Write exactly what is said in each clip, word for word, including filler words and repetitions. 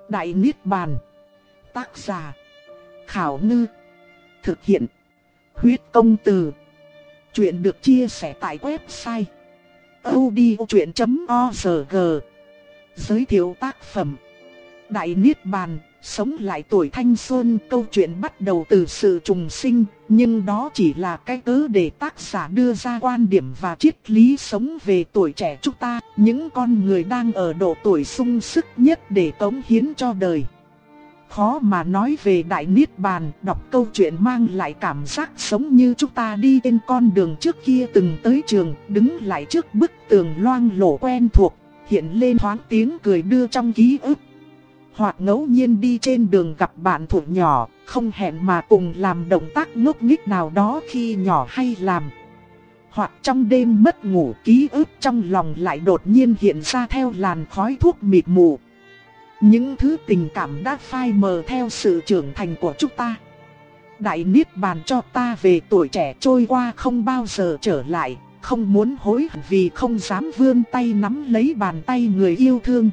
Đại Niết Bàn. Tác giả Khảo Ngư. Thực hiện Huyết Công Từ. Chuyện được chia sẻ tại website audiochuyện chấm org. Giới thiệu tác phẩm Đại Niết Bàn, sống lại tuổi thanh xuân. Câu chuyện bắt đầu từ sự trùng sinh, nhưng đó chỉ là cái cớ để tác giả đưa ra quan điểm và triết lý sống về tuổi trẻ chúng ta, những con người đang ở độ tuổi sung sức nhất để cống hiến cho đời. Khó mà nói về Đại Niết Bàn, đọc câu chuyện mang lại cảm giác sống như chúng ta đi trên con đường trước kia từng tới trường, đứng lại trước bức tường loang lổ quen thuộc, hiện lên thoáng tiếng cười đưa trong ký ức. Hoặc ngẫu nhiên đi trên đường gặp bạn thuộc nhỏ, không hẹn mà cùng làm động tác ngốc nghếch nào đó khi nhỏ hay làm. Hoặc trong đêm mất ngủ, ký ức trong lòng lại đột nhiên hiện ra theo làn khói thuốc mịt mù. Những thứ tình cảm đã phai mờ theo sự trưởng thành của chúng ta. Đại Niết Bàn cho ta về tuổi trẻ trôi qua không bao giờ trở lại, không muốn hối hận vì không dám vươn tay nắm lấy bàn tay người yêu thương.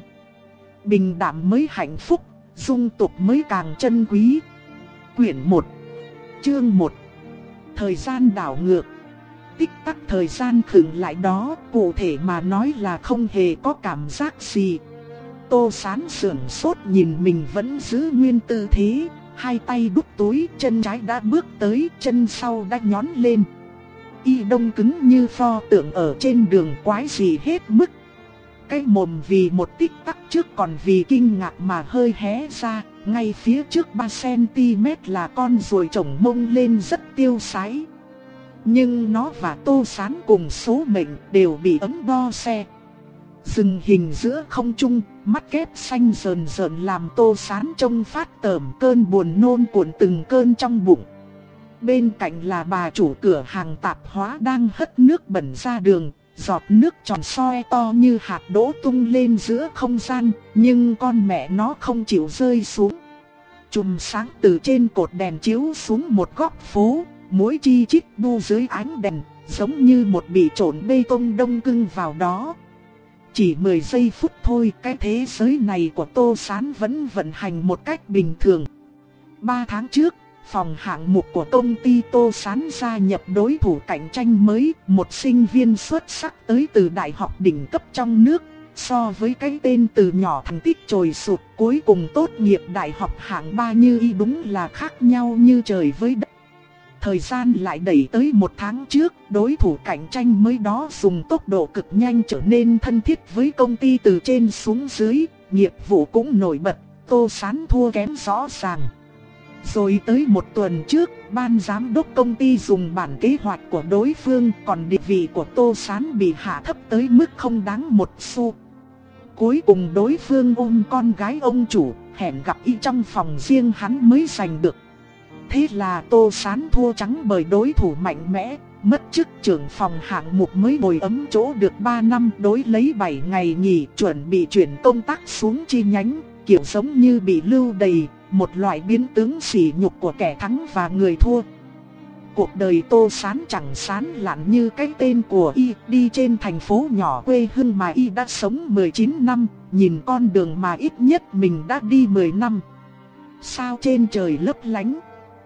Bình đạm mới hạnh phúc, dung tục mới càng chân quý. Quyển một, chương một. Thời gian đảo ngược. Tích tắc thời gian khựng lại đó, cụ thể mà nói là không hề có cảm giác gì. Tô Sán sườn sốt nhìn mình vẫn giữ nguyên tư thế, hai tay đút túi, chân trái đã bước tới, chân sau đã nhón lên. Y đông cứng như pho tượng ở trên đường, quái gì hết mức. Cái mồm vì một tích tắc trước còn vì kinh ngạc mà hơi hé ra, ngay phía trước ba xăng-ti-mét là con ruồi trổng mông lên rất tiêu sái. Nhưng nó và Tô Sán cùng số mệnh đều bị ấm đo xe. Dừng hình giữa không trung, mắt kép xanh rờn rợn làm Tô Sán trông phát tởm, cơn buồn nôn cuộn từng cơn trong bụng. Bên cạnh là bà chủ cửa hàng tạp hóa đang hất nước bẩn ra đường, giọt nước tròn soi to như hạt đỗ tung lên giữa không gian, nhưng con mẹ nó không chịu rơi xuống. Chùm sáng từ trên cột đèn chiếu xuống một góc phố, mỗi chi chít bu dưới ánh đèn, giống như một bị trộn bê tông đông cứng vào đó. Chỉ mười giây phút thôi, cái thế giới này của Tô Sán vẫn vận hành một cách bình thường. Ba tháng trước, phòng hạng mục của công ty Tô Sán gia nhập đối thủ cạnh tranh mới, một sinh viên xuất sắc tới từ đại học đỉnh cấp trong nước. So với cái tên từ nhỏ thành tích trồi sụt, cuối cùng tốt nghiệp đại học hạng ba như y đúng là khác nhau như trời với đất. Thời gian lại đẩy tới một tháng trước, đối thủ cạnh tranh mới đó dùng tốc độ cực nhanh trở nên thân thiết với công ty từ trên xuống dưới, nghiệp vụ cũng nổi bật, Tô Sán thua kém rõ ràng. Rồi tới một tuần trước, ban giám đốc công ty dùng bản kế hoạch của đối phương, còn địa vị của Tô Sán bị hạ thấp tới mức không đáng một xu. Cuối cùng đối phương ôm con gái ông chủ, hẹn gặp y trong phòng riêng hắn mới giành được. Thế là Tô Sán thua trắng bởi đối thủ mạnh mẽ, mất chức trưởng phòng hạng mục mới ngồi ấm chỗ được ba năm, đối lấy bảy ngày nghỉ, chuẩn bị chuyển công tác xuống chi nhánh, kiểu giống như bị lưu đày, một loại biến tướng sỉ nhục của kẻ thắng và người thua. Cuộc đời Tô Sán chẳng sán lạn như cái tên của y, đi trên thành phố nhỏ quê hương mà y đã sống mười chín năm, nhìn con đường mà ít nhất mình đã đi mười năm. Sao trên trời lấp lánh,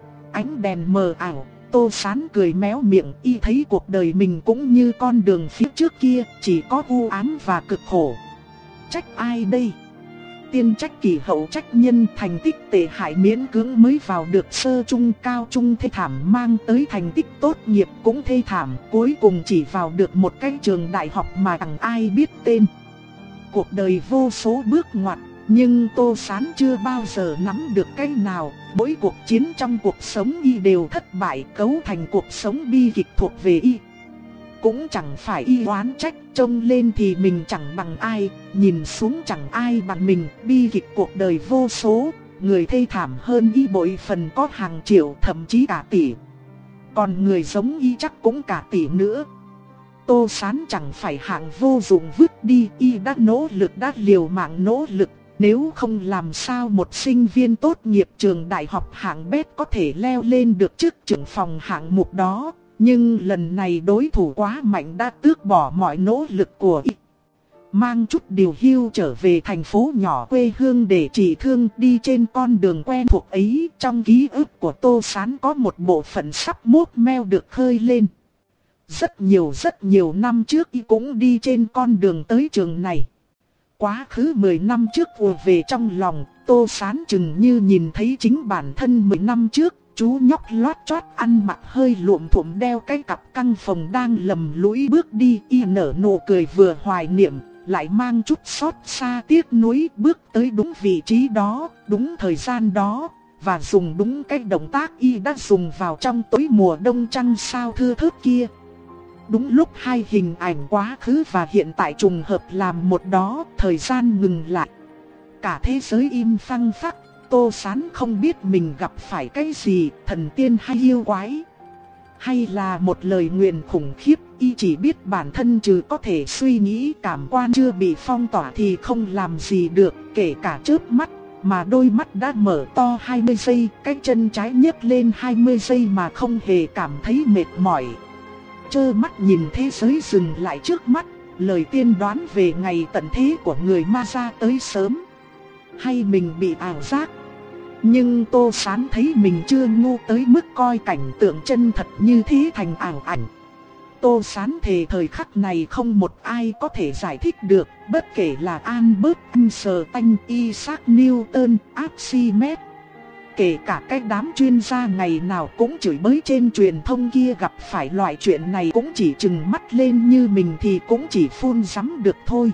ánh đèn mờ ảo, Tô Sán cười méo miệng, y thấy cuộc đời mình cũng như con đường phía trước kia, chỉ có u ám và cực khổ. Trách ai đây? Tiên trách kỷ hậu trách nhân, thành tích tệ hại miễn cưỡng mới vào được sơ trung cao trung thê thảm, mang tới thành tích tốt nghiệp cũng thê thảm, cuối cùng chỉ vào được một cái trường đại học mà chẳng ai biết tên. Cuộc đời vô số bước ngoặt, nhưng Tô Sán chưa bao giờ nắm được cái nào. Mỗi cuộc chiến trong cuộc sống y đều thất bại, cấu thành cuộc sống bi kịch thuộc về y. Cũng chẳng phải y oán trách, trông lên thì mình chẳng bằng ai, nhìn xuống chẳng ai bằng mình. Bi kịch cuộc đời vô số, người thê thảm hơn y bội phần có hàng triệu, thậm chí cả tỷ. Còn người giống y chắc cũng cả tỷ nữa. Tô Sán chẳng phải hạng vô dụng vứt đi, y đã nỗ lực, đã liều mạng nỗ lực. Nếu không làm sao một sinh viên tốt nghiệp trường đại học hạng bét có thể leo lên được chức trưởng phòng hạng mục đó. Nhưng lần này đối thủ quá mạnh đã tước bỏ mọi nỗ lực của y. mang chút điều hưu trở về thành phố nhỏ quê hương để trị thương. Đi trên con đường quen thuộc ấy, trong ký ức của Tô Sán có một bộ phận sắp mốt meo được khơi lên. Rất nhiều rất nhiều năm trước y cũng đi trên con đường tới trường này. Quá khứ mười năm trước ùa về trong lòng, Tô Sán chừng như nhìn thấy chính bản thân mười năm trước. Chú nhóc lót chót ăn mặc hơi luộm thuộm đeo cái cặp căng phồng đang lầm lũi bước đi. Y nở nụ cười vừa hoài niệm, lại mang chút xót xa tiếc nuối, bước tới đúng vị trí đó, đúng thời gian đó, và dùng đúng cái động tác y đã dùng vào trong tối mùa đông trăng sao thưa thớt kia. Đúng lúc hai hình ảnh quá khứ và hiện tại trùng hợp làm một đó, thời gian ngừng lại. Cả thế giới im phăng phắc. Tô Sán không biết mình gặp phải cái gì, thần tiên hay yêu quái, hay là một lời nguyền khủng khiếp. Y chỉ biết bản thân trừ có thể suy nghĩ, cảm quan chưa bị phong tỏa thì không làm gì được, kể cả chớp mắt. Mà đôi mắt đã mở to hai mươi giây, cái chân trái nhấc lên hai mươi giây mà không hề cảm thấy mệt mỏi. Trơ mắt nhìn thế giới dừng lại trước mắt, lời tiên đoán về ngày tận thế của người ma gia tới sớm. Hay mình bị ảo giác? Nhưng Tô Sán thấy mình chưa ngu tới mức coi cảnh tượng chân thật như thế thành ảo ảnh. Tô Sán thề thời khắc này không một ai có thể giải thích được, bất kể là Albert Einstein, Isaac Newton, Archimedes. Kể cả cái đám chuyên gia ngày nào cũng chửi bới trên truyền thông kia, gặp phải loại chuyện này cũng chỉ trừng mắt lên như mình thì cũng chỉ phun sắm được thôi.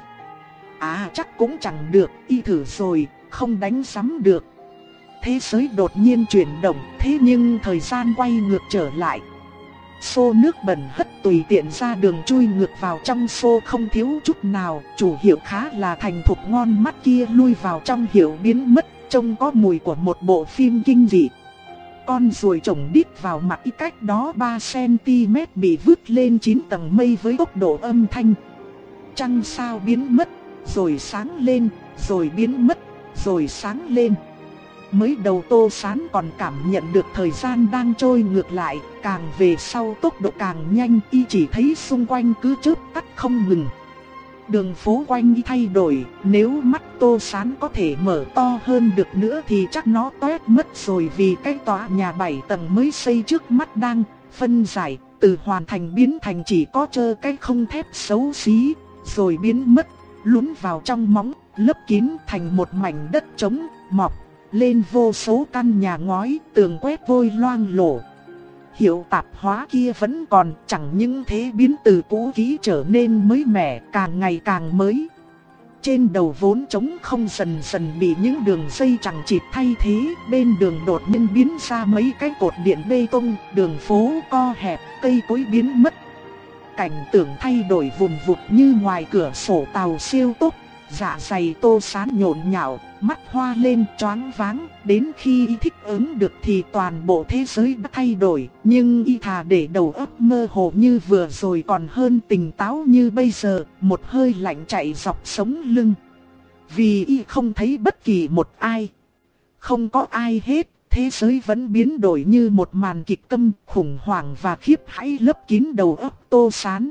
À chắc cũng chẳng được, y thử rồi, không đánh sắm được. Thế giới đột nhiên chuyển động, thế nhưng thời gian quay ngược trở lại. Xô nước bẩn hất tùy tiện ra đường chui ngược vào trong xô không thiếu chút nào. Chủ hiệu khá là thành thục ngon mắt kia lui vào trong hiệu biến mất, trông có mùi của một bộ phim kinh dị. Con ruồi trồng đít vào mặt y cách đó ba xăng-ti-mét bị vứt lên chín tầng mây với tốc độ âm thanh. Trăng sao biến mất, rồi sáng lên, rồi biến mất, rồi sáng lên. Mới đầu Tô Sán còn cảm nhận được thời gian đang trôi ngược lại, càng về sau tốc độ càng nhanh, y chỉ thấy xung quanh cứ chớp tắt không ngừng. Đường phố quanh y thay đổi, nếu mắt Tô Sán có thể mở to hơn được nữa thì chắc nó toét mất rồi, vì cái tòa nhà bảy tầng mới xây trước mắt đang phân giải, từ hoàn thành biến thành chỉ có trơ cái không thép xấu xí, rồi biến mất, lún vào trong móng, lấp kín thành một mảnh đất trống, mọc lên vô số căn nhà ngói, tường quét vôi loang lổ. Hiệu tạp hóa kia vẫn còn, chẳng những thế biến từ cũ kỹ trở nên mới mẻ, càng ngày càng mới. Trên đầu vốn trống không dần dần bị những đường dây chằng chịt thay thế, bên đường đột nhiên biến ra mấy cái cột điện bê tông, đường phố co hẹp, cây cối biến mất. Cảnh tượng thay đổi vùn vụt như ngoài cửa sổ tàu siêu tốc. Dạ dày Tô Sán nhộn nhạo, mắt hoa lên choáng váng. Đến khi y thích ứng được thì toàn bộ thế giới đã thay đổi. Nhưng y thà để đầu óc mơ hồ như vừa rồi còn hơn tỉnh táo như bây giờ. Một hơi lạnh chạy dọc sống lưng. Vì y không thấy bất kỳ một ai. Không có ai hết. Thế giới vẫn biến đổi như một màn kịch câm, khủng hoảng và khiếp hãi lấp kín đầu óc Tô Sán.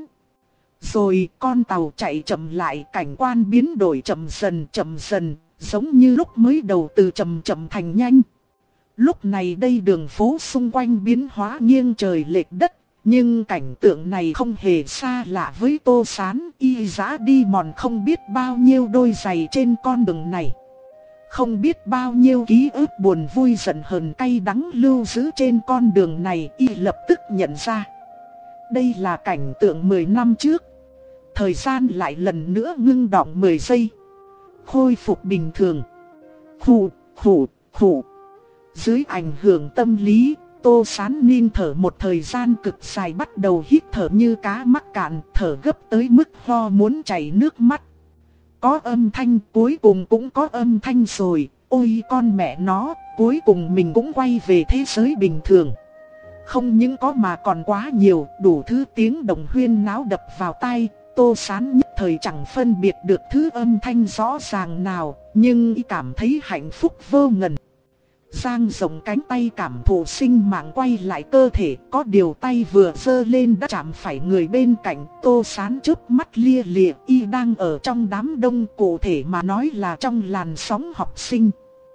Rồi con tàu chạy chậm lại, cảnh quan biến đổi chậm dần chậm dần, giống như lúc mới đầu từ chậm chậm thành nhanh. Lúc này đây đường phố xung quanh biến hóa nghiêng trời lệch đất, nhưng cảnh tượng này không hề xa lạ với Tô Sán. Y dã đi mòn không biết bao nhiêu đôi giày trên con đường này. Không biết bao nhiêu ký ức buồn vui giận hờn cay đắng lưu giữ trên con đường này. Y lập tức nhận ra đây là cảnh tượng mười năm trước. Thời gian lại lần nữa ngưng đọng mười giây. Khôi phục bình thường. Khủ, khủ, khủ. Dưới ảnh hưởng tâm lý, Tô Sán nín thở một thời gian cực dài, bắt đầu hít thở như cá mắc cạn, thở gấp tới mức ho muốn chảy nước mắt. Có âm thanh, cuối cùng cũng có âm thanh rồi. Ôi con mẹ nó, cuối cùng mình cũng quay về thế giới bình thường. Không những có mà còn quá nhiều, đủ thứ tiếng động huyên náo đập vào tai. Tô Sán nhất thời chẳng phân biệt được thứ âm thanh rõ ràng nào, nhưng y cảm thấy hạnh phúc vô ngần. dang rộng cánh tay cảm thụ sinh mạng quay lại cơ thể. Có điều tay vừa giơ lên đã chạm phải người bên cạnh. Tô Sán chớp mắt lia lịa, y đang ở trong đám đông, cụ thể mà nói là trong làn sóng học sinh.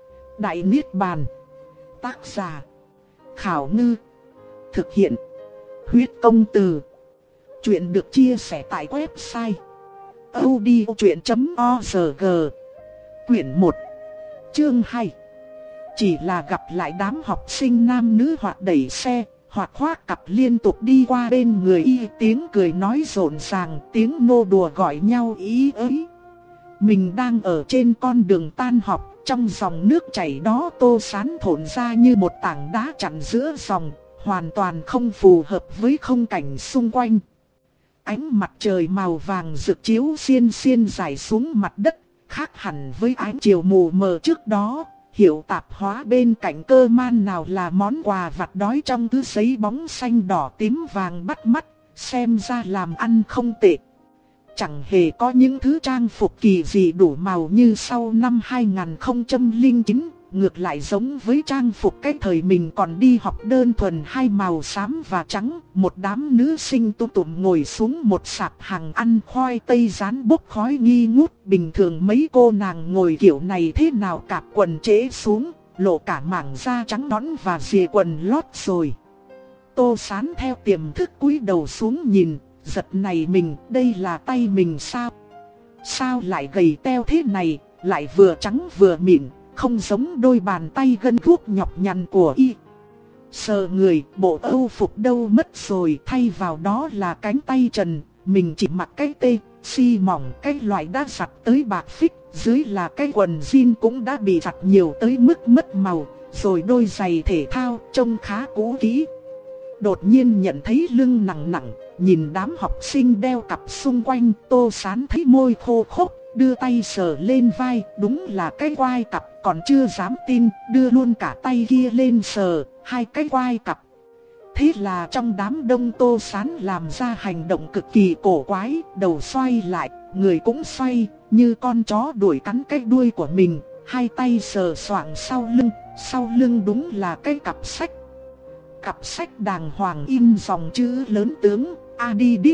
Đại Niết Bàn. Tác giả Khảo Ngư. Thực hiện Huyết Công Từ. Chuyện được chia sẻ tại website audiochuyện chấm org. Quyển một, chương hai. Chỉ là gặp lại đám học sinh nam nữ hoặc đẩy xe, hoặc khoác cặp liên tục đi qua bên người y, tiếng cười nói rộn ràng, tiếng nô đùa gọi nhau ý ới. Mình đang ở trên con đường tan học, trong dòng nước chảy đó Tô Sán thổn ra như một tảng đá chặn giữa dòng, hoàn toàn không phù hợp với không cảnh xung quanh. Ánh mặt trời màu vàng rực chiếu xiên xiên rải xuống mặt đất, khác hẳn với ánh chiều mù mờ trước đó. Hiệu tạp hóa bên cạnh cơ man nào là món quà vặt đói trong thứ giấy bóng xanh đỏ tím vàng bắt mắt, xem ra làm ăn không tệ. Chẳng hề có những thứ trang phục kỳ dị đủ màu như sau năm hai không không chín, ngược lại giống với trang phục cái thời mình còn đi học đơn thuần hai màu xám và trắng. Một đám nữ sinh tụm tụm ngồi xuống một sạp hàng ăn khoai tây rán bốc khói nghi ngút. Bình thường mấy cô nàng ngồi kiểu này thế nào cạp quần trễ xuống, lộ cả mảng da trắng nõn và rìa quần lót rồi. Tô Sán theo tiềm thức cúi đầu xuống nhìn, giật này mình, đây là tay mình sao? Sao lại gầy teo thế này, lại vừa trắng vừa mịn, không giống đôi bàn tay gân guốc nhọc nhằn của y. Sờ người, bộ âu phục đâu mất rồi, thay vào đó là cánh tay trần. Mình chỉ mặc cái tê, xi mỏng, cái loại đã giặt tới bạc phích. Dưới là cái quần jean cũng đã bị giặt nhiều tới mức mất màu. Rồi đôi giày thể thao, trông khá cũ kỹ. Đột nhiên nhận thấy lưng nặng nặng, nhìn đám học sinh đeo cặp xung quanh, Tô Sán thấy môi khô khốc, đưa tay sờ lên vai, đúng là cái quai cặp, còn chưa dám tin, đưa luôn cả tay kia lên sờ, hai cái quai cặp. Thế là trong đám đông Tô Sán làm ra hành động cực kỳ cổ quái, đầu xoay lại, người cũng xoay, như con chó đuổi cắn cái đuôi của mình, hai tay sờ soạng sau lưng, sau lưng đúng là cái cặp sách. Cặp sách đàng hoàng in dòng chữ lớn tướng Adidas.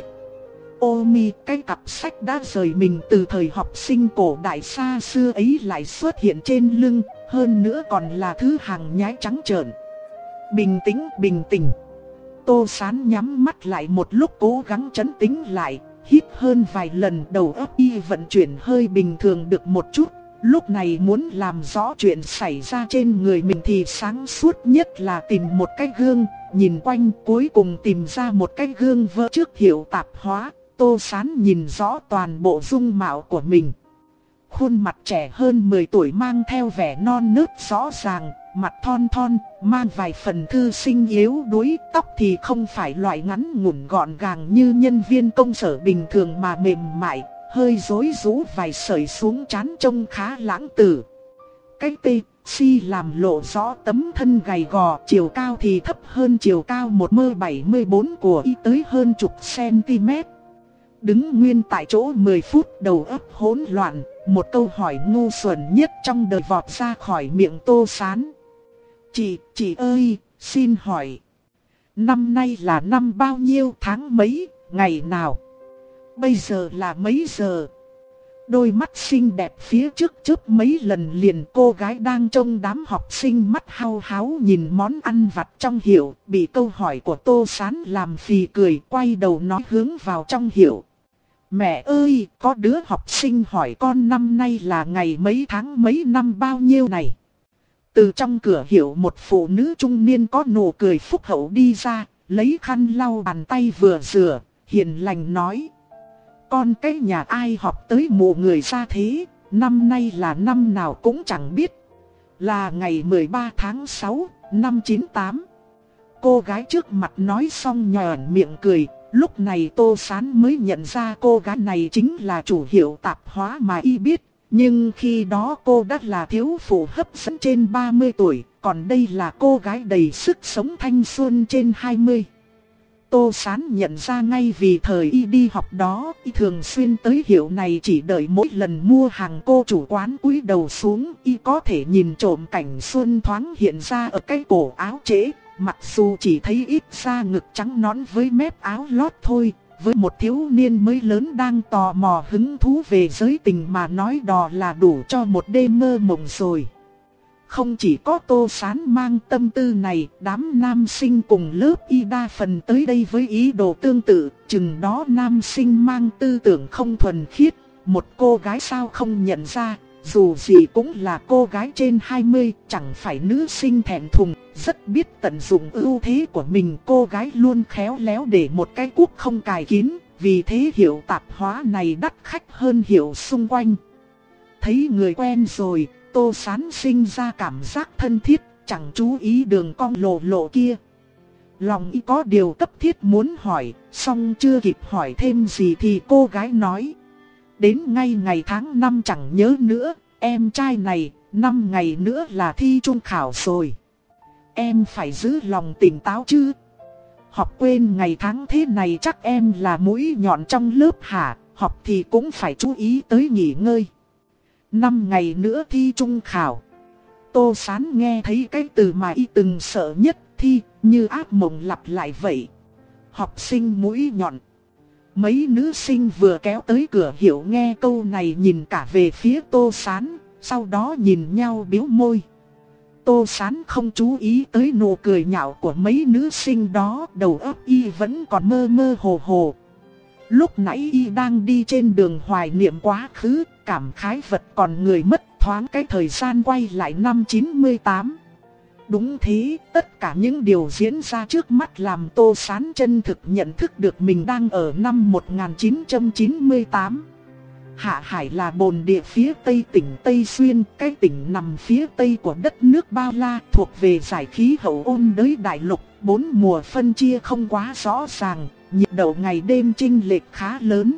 Omi, cái cặp sách đã rời mình từ thời học sinh cổ đại xa xưa ấy lại xuất hiện trên lưng, hơn nữa còn là thứ hàng nhái trắng trợn. Bình tĩnh, bình tĩnh. Tô Sán nhắm mắt lại một lúc cố gắng trấn tĩnh lại, hít hơn vài lần, đầu óc y vận chuyển hơi bình thường được một chút. Lúc này muốn làm rõ chuyện xảy ra trên người mình thì sáng suốt nhất là tìm một cái gương, nhìn quanh cuối cùng tìm ra một cái gương vỡ trước hiệu tạp hóa. Tô Sán nhìn rõ toàn bộ dung mạo của mình. Khuôn mặt trẻ hơn mười tuổi mang theo vẻ non nớt rõ ràng, mặt thon thon, mang vài phần thư sinh yếu đuối, tóc thì không phải loại ngắn ngủn gọn gàng như nhân viên công sở bình thường mà mềm mại, hơi rối rũ vài sợi xuống trán trông khá lãng tử. Cái tê, si làm lộ rõ tấm thân gầy gò, chiều cao thì thấp hơn chiều cao một mét bảy mươi bốn của y tới hơn chục cm. Đứng nguyên tại chỗ mười phút, đầu óc hỗn loạn, một câu hỏi ngu xuẩn nhất trong đời vọt ra khỏi miệng Tô Sán. Chị, chị ơi, xin hỏi, năm nay là năm bao nhiêu, tháng mấy, ngày nào? Bây giờ là mấy giờ? Đôi mắt xinh đẹp phía trước chớp mấy lần liền, cô gái đang trông đám học sinh mắt hao háo nhìn món ăn vặt trong hiệu, bị câu hỏi của Tô Sán làm phì cười, quay đầu nói hướng vào trong hiệu. Mẹ ơi, có đứa học sinh hỏi con năm nay là ngày mấy tháng mấy năm bao nhiêu này. Từ trong cửa hiệu một phụ nữ trung niên có nụ cười phúc hậu đi ra, lấy khăn lau bàn tay vừa rửa, hiền lành nói. Con cái nhà ai học tới mụ người ra thế, năm nay là năm nào cũng chẳng biết. Là ngày mười ba tháng sáu, năm chín tám. Cô gái trước mặt nói xong nhòn miệng cười. Lúc này Tô Sán mới nhận ra cô gái này chính là chủ hiệu tạp hóa mà y biết. Nhưng khi đó cô đã là thiếu phụ hấp dẫn trên ba mươi tuổi, còn đây là cô gái đầy sức sống thanh xuân trên hai mươi. Tô Sán nhận ra ngay vì thời y đi học đó, y thường xuyên tới hiệu này chỉ đợi mỗi lần mua hàng cô chủ quán cúi đầu xuống, y có thể nhìn trộm cảnh xuân thoáng hiện ra ở cái cổ áo trễ, mặc dù chỉ thấy ít da ngực trắng nõn với mép áo lót thôi. Với một thiếu niên mới lớn đang tò mò hứng thú về giới tình mà nói đò là đủ cho một đêm mơ mộng rồi. Không chỉ có Tô Sán mang tâm tư này, đám nam sinh cùng lớp y đa phần tới đây với ý đồ tương tự, chừng đó nam sinh mang tư tưởng không thuần khiết, một cô gái sao không nhận ra, dù gì cũng là cô gái trên hai mươi, chẳng phải nữ sinh thẹn thùng, rất biết tận dụng ưu thế của mình. Cô gái luôn khéo léo để một cái cuốc không cài kín, vì thế hiệu tạp hóa này đắt khách hơn hiệu xung quanh. Thấy người quen rồi, Tô Sán sinh ra cảm giác thân thiết, chẳng chú ý đường cong lộ lộ kia. Lòng y có điều cấp thiết muốn hỏi, song chưa kịp hỏi thêm gì thì cô gái nói. Đến ngay ngày tháng năm chẳng nhớ nữa, em trai này, năm ngày nữa là thi trung khảo rồi. Em phải giữ lòng tỉnh táo chứ. Học quên ngày tháng thế này chắc em là mũi nhọn trong lớp hả, học thì cũng phải chú ý tới nghỉ ngơi. Năm ngày nữa thi trung khảo. Tô Sán nghe thấy cái từ mà y từng sợ nhất, thi, như ác mộng lặp lại vậy. Học sinh mũi nhọn. Mấy nữ sinh vừa kéo tới cửa hiệu nghe câu này nhìn cả về phía Tô Sán, sau đó nhìn nhau biếu môi. Tô Sán không chú ý tới nụ cười nhạo của mấy nữ sinh đó, đầu óc y vẫn còn mơ mơ hồ hồ. Lúc nãy y đang đi trên đường hoài niệm quá khứ, cảm khái vật còn người mất, thoáng cái thời gian quay lại năm chín mươi tám. Đúng thế, tất cả những điều diễn ra trước mắt làm Tô Sán chân thực nhận thức được mình đang ở năm một nghìn chín trăm chín mươi tám. Hạ Hải là bồn địa phía tây tỉnh Tây Xuyên, cái tỉnh nằm phía tây của đất nước Bao La, thuộc về giải khí hậu ôn đới đại lục, bốn mùa phân chia không quá rõ ràng, nhiệt độ ngày đêm chênh lệch khá lớn.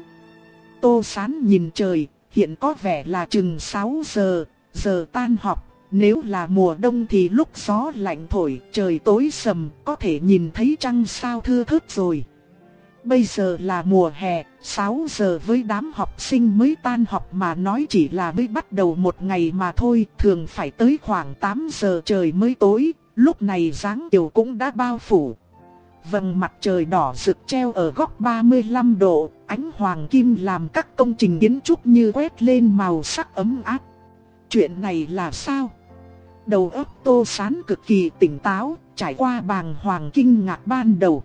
Tô Sán nhìn trời, hiện có vẻ là chừng sáu giờ, giờ tan học. Nếu là mùa đông thì lúc gió lạnh thổi, trời tối sầm, có thể nhìn thấy trăng sao thưa thớt rồi. Bây giờ là mùa hè, sáu giờ với đám học sinh mới tan học mà nói chỉ là mới bắt đầu một ngày mà thôi, thường phải tới khoảng tám giờ trời mới tối, lúc này dáng chiều cũng đã bao phủ. Vầng mặt trời đỏ rực treo ở góc ba mươi lăm độ, ánh hoàng kim làm các công trình kiến trúc như quét lên màu sắc ấm áp. Chuyện này là sao? Đầu óc Tô Sán cực kỳ tỉnh táo, trải qua bàng hoàng kinh ngạc ban đầu.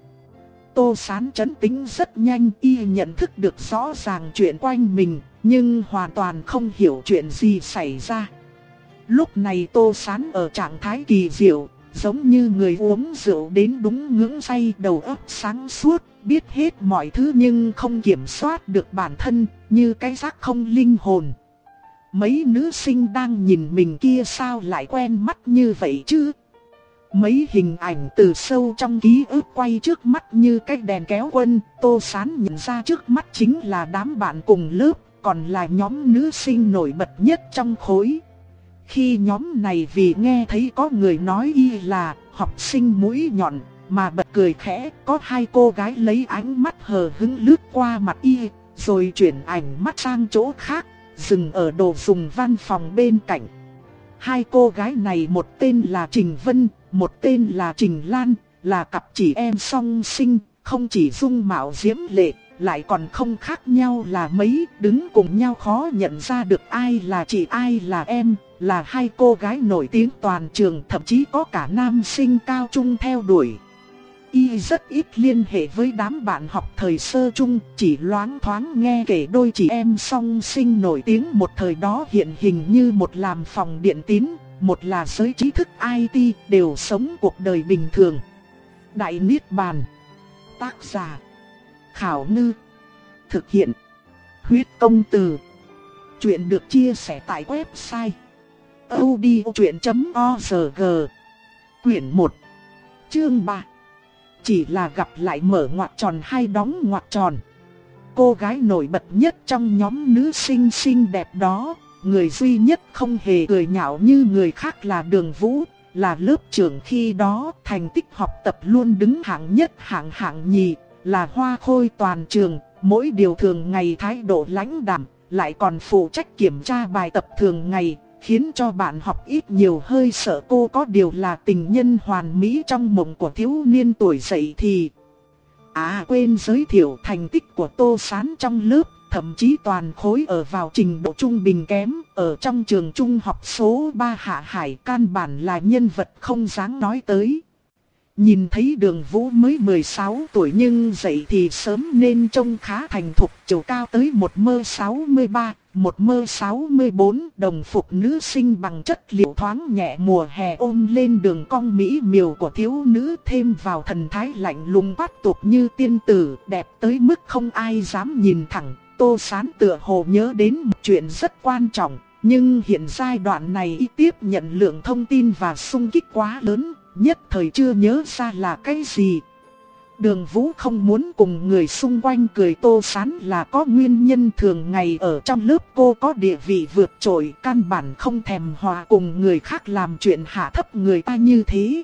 Tô Sán trấn tĩnh rất nhanh, y nhận thức được rõ ràng chuyện quanh mình, nhưng hoàn toàn không hiểu chuyện gì xảy ra. Lúc này Tô Sán ở trạng thái kỳ diệu, giống như người uống rượu đến đúng ngưỡng say, đầu óc sáng suốt, biết hết mọi thứ nhưng không kiểm soát được bản thân, như cái xác không linh hồn. Mấy nữ sinh đang nhìn mình kia sao lại quen mắt như vậy chứ? Mấy hình ảnh từ sâu trong ký ức quay trước mắt như cái đèn kéo quân, Tô Sán nhận ra trước mắt chính là đám bạn cùng lớp, còn là nhóm nữ sinh nổi bật nhất trong khối. Khi nhóm này vì nghe thấy có người nói y là học sinh mũi nhọn, mà bật cười khẽ, có hai cô gái lấy ánh mắt hờ hững lướt qua mặt y, rồi chuyển ảnh mắt sang chỗ khác, dừng ở đồ dùng văn phòng bên cạnh. Hai cô gái này một tên là Trình Vân, một tên là Trình Lan, là cặp chị em song sinh, không chỉ dung mạo diễm lệ, lại còn không khác nhau là mấy, đứng cùng nhau khó nhận ra được ai là chị ai là em, là hai cô gái nổi tiếng toàn trường, thậm chí có cả nam sinh cao trung theo đuổi. Y rất ít liên hệ với đám bạn học thời sơ chung, chỉ loáng thoáng nghe kể đôi chị em song sinh nổi tiếng một thời đó hiện hình như một làm phòng điện tín, một là giới trí thức i tê, đều sống cuộc đời bình thường. Đại Niết Bàn. Tác giả Khảo Ngư. Thực hiện Huyết Công Từ. Chuyện được chia sẻ tại website audiochuyện chấm org. Quyển một, chương ba. Chỉ là gặp lại mở ngoặc tròn hay đóng ngoặc tròn. Cô gái nổi bật nhất trong nhóm nữ sinh xinh đẹp đó, người duy nhất không hề cười nhạo như người khác là Đường Vũ. là lớp trưởng khi đó, thành tích học tập luôn đứng hạng nhất hạng hạng nhì, là hoa khôi toàn trường, mỗi điều thường ngày thái độ lãnh đạm, lại còn phụ trách kiểm tra bài tập thường ngày, khiến cho bạn học ít nhiều hơi sợ cô có điều là tình nhân hoàn mỹ trong mộng của thiếu niên tuổi dậy thì. À quên giới thiệu thành tích của Tô Sán trong lớp, thậm chí toàn khối ở vào trình độ trung bình kém, ở trong trường trung học số ba Hạ Hải căn bản là nhân vật không đáng nói tới. Nhìn thấy Đường Vũ mới mười sáu tuổi nhưng dậy thì sớm nên trông khá thành thục, chiều cao tới một mơ sáu mươi ba, một mơ sáu mươi bốn, đồng phục nữ sinh bằng chất liệu thoáng nhẹ mùa hè ôm lên đường cong mỹ miều của thiếu nữ, thêm vào thần thái lạnh lùng bắt tục như tiên tử, đẹp tới mức không ai dám nhìn thẳng. Tô Sán tựa hồ nhớ đến một chuyện rất quan trọng, nhưng hiện giai đoạn này y tiếp nhận lượng thông tin và xung kích quá lớn, nhất thời chưa nhớ ra là cái gì. Đường Vũ không muốn cùng người xung quanh cười Tô Sán là có nguyên nhân, thường ngày ở trong lớp cô có địa vị vượt trội, căn bản không thèm hòa cùng người khác làm chuyện hạ thấp người ta như thế.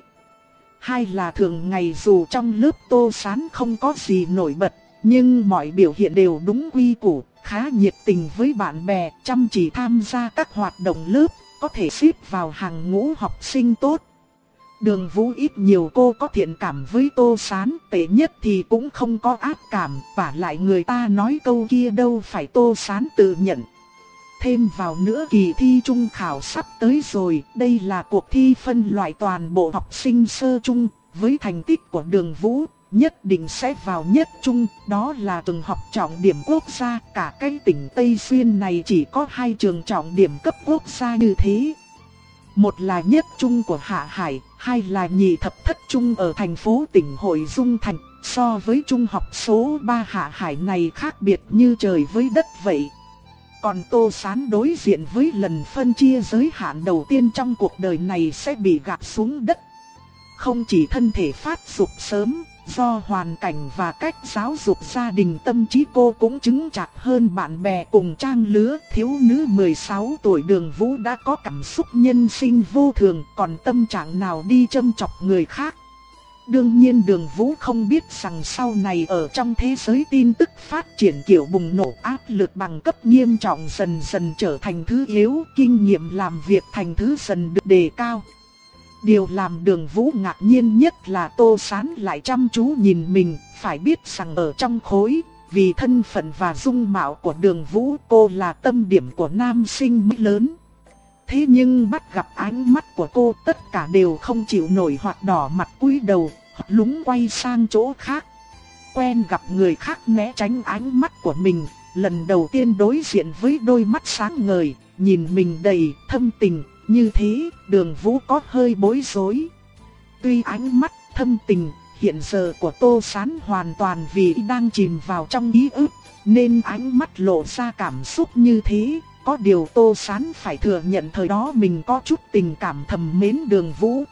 Hai là thường ngày dù trong lớp Tô Sán không có gì nổi bật, nhưng mọi biểu hiện đều đúng quy củ, khá nhiệt tình với bạn bè, chăm chỉ tham gia các hoạt động lớp, có thể xếp vào hàng ngũ học sinh tốt. Đường Vũ ít nhiều cô có thiện cảm với Tô Sán, tệ nhất thì cũng không có ác cảm, và lại người ta nói câu kia đâu phải Tô Sán tự nhận. Thêm vào nữa kỳ thi trung khảo sắp tới rồi, đây là cuộc thi phân loại toàn bộ học sinh sơ trung, với thành tích của Đường Vũ, nhất định sẽ vào nhất trung, đó là trường học trọng điểm quốc gia, cả cái tỉnh Tây Xuyên này chỉ có hai trường trọng điểm cấp quốc gia như thế. Một là nhất trung của Hạ Hải, hai là nhị thập thất trung ở thành phố tỉnh Hội Dung Thành. So với trung học số ba Hạ Hải này khác biệt như trời với đất vậy. Còn Tô Sán đối diện với lần phân chia giới hạn đầu tiên trong cuộc đời này sẽ bị gạt xuống đất. Không chỉ thân thể phát dục sớm, do hoàn cảnh và cách giáo dục gia đình tâm trí cô cũng chứng chạc hơn bạn bè cùng trang lứa. Thiếu nữ mười sáu tuổi Đường Vũ đã có cảm xúc nhân sinh vô thường, còn tâm trạng nào đi châm chọc người khác. Đương nhiên Đường Vũ không biết rằng sau này ở trong thế giới tin tức phát triển kiểu bùng nổ, áp lực bằng cấp nghiêm trọng dần dần trở thành thứ yếu, kinh nghiệm làm việc thành thứ dần được đề cao. Điều làm Đường Vũ ngạc nhiên nhất là Tô Sán lại chăm chú nhìn mình, phải biết rằng ở trong khối, vì thân phận và dung mạo của Đường Vũ cô là tâm điểm của nam sinh mới lớn. Thế nhưng bắt gặp ánh mắt của cô tất cả đều không chịu nổi hoặc đỏ mặt cúi đầu, hoặc lúng quay sang chỗ khác. Quen gặp người khác né tránh ánh mắt của mình, lần đầu tiên đối diện với đôi mắt sáng ngời, nhìn mình đầy thâm tình. Như thế, Đường Vũ có hơi bối rối. Tuy ánh mắt thâm tình hiện giờ của Tô Sán hoàn toàn vì đang chìm vào trong ký ức, nên ánh mắt lộ ra cảm xúc như thế. Có điều Tô Sán phải thừa nhận thời đó mình có chút tình cảm thầm mến Đường Vũ.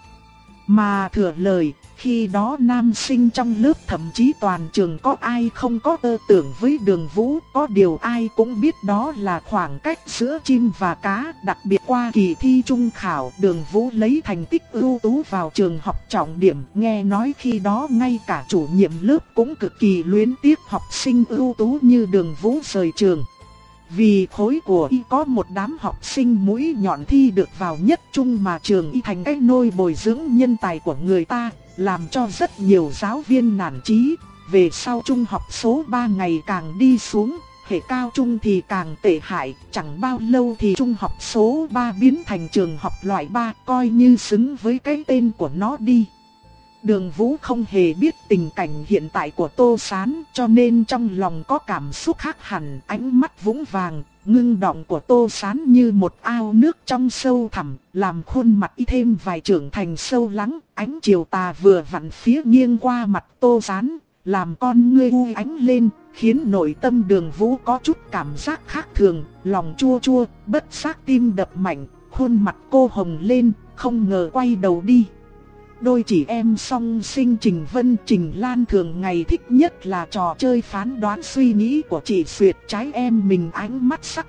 Mà thừa lời, khi đó nam sinh trong lớp thậm chí toàn trường có ai không có ơ tưởng với Đường Vũ. Có điều ai cũng biết đó là khoảng cách giữa chim và cá. Đặc biệt qua kỳ thi trung khảo, Đường Vũ lấy thành tích ưu tú vào trường học trọng điểm. Nghe nói khi đó ngay cả chủ nhiệm lớp cũng cực kỳ luyến tiếc học sinh ưu tú như Đường Vũ rời trường. Vì khối của y có một đám học sinh mũi nhọn thi được vào nhất trung mà trường y thành cái nôi bồi dưỡng nhân tài của người ta, làm cho rất nhiều giáo viên nản chí. Về sau trung học số ba ngày càng đi xuống, hệ cao trung thì càng tệ hại, chẳng bao lâu thì trung học số ba biến thành trường học loại ba, coi như xứng với cái tên của nó đi. Đường Vũ không hề biết tình cảnh hiện tại của Tô Sán, cho nên trong lòng có cảm xúc khác hẳn. Ánh mắt vũng vàng, ngưng động của Tô Sán như một ao nước trong sâu thẳm, làm khuôn mặt y thêm vài trưởng thành sâu lắng. Ánh chiều tà vừa vặn phía nghiêng qua mặt Tô Sán, làm con ngươi u ánh lên, khiến nội tâm Đường Vũ có chút cảm giác khác thường, lòng chua chua, bất giác tim đập mạnh, khuôn mặt cô hồng lên, không ngờ quay đầu đi. Đôi chị em song sinh Trình Vân, Trình Lan thường ngày thích nhất là trò chơi phán đoán suy nghĩ của chị Xuyệt. Trái em mình ánh mắt sắc mặt,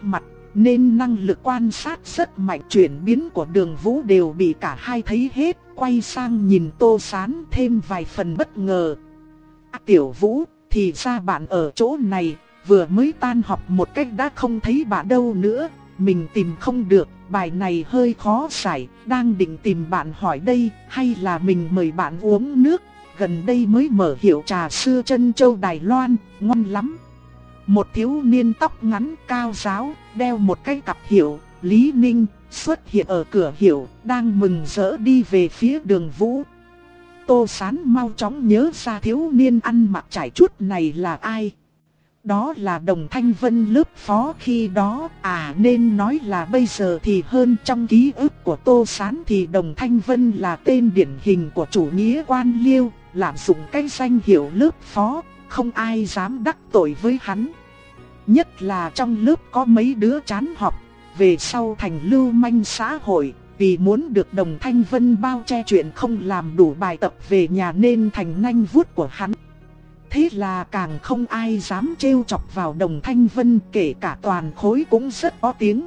nên năng lực quan sát rất mạnh, chuyển biến của Đường Vũ đều bị cả hai thấy hết, quay sang nhìn Tô Sán thêm vài phần bất ngờ. À, Tiểu Vũ, thì ra bạn ở chỗ này, vừa mới tan học một cách đã không thấy bạn đâu nữa, mình tìm không được, bài này hơi khó giải, đang định tìm bạn hỏi đây, hay là mình mời bạn uống nước, gần đây mới mở hiệu trà sữa Trân Châu Đài Loan, ngon lắm. Một thiếu niên tóc ngắn cao ráo, đeo một cái cặp hiệu, Lý Ninh, xuất hiện ở cửa hiệu, đang mừng rỡ đi về phía Đường Vũ. Tô Sán mau chóng nhớ ra thiếu niên ăn mặc trải chuốt này là ai. Đó là Đồng Thanh Vân lớp phó khi đó, à nên nói là bây giờ thì hơn. Trong ký ức của Tô Sán thì Đồng Thanh Vân là tên điển hình của chủ nghĩa quan liêu, lạm dụng cái danh hiệu lớp phó, không ai dám đắc tội với hắn. Nhất là trong lớp có mấy đứa chán học, về sau thành lưu manh xã hội, vì muốn được Đồng Thanh Vân bao che chuyện không làm đủ bài tập về nhà nên thành nanh vuốt của hắn. Thế là càng không ai dám trêu chọc vào Đồng Thanh Vân, kể cả toàn khối cũng rất có tiếng.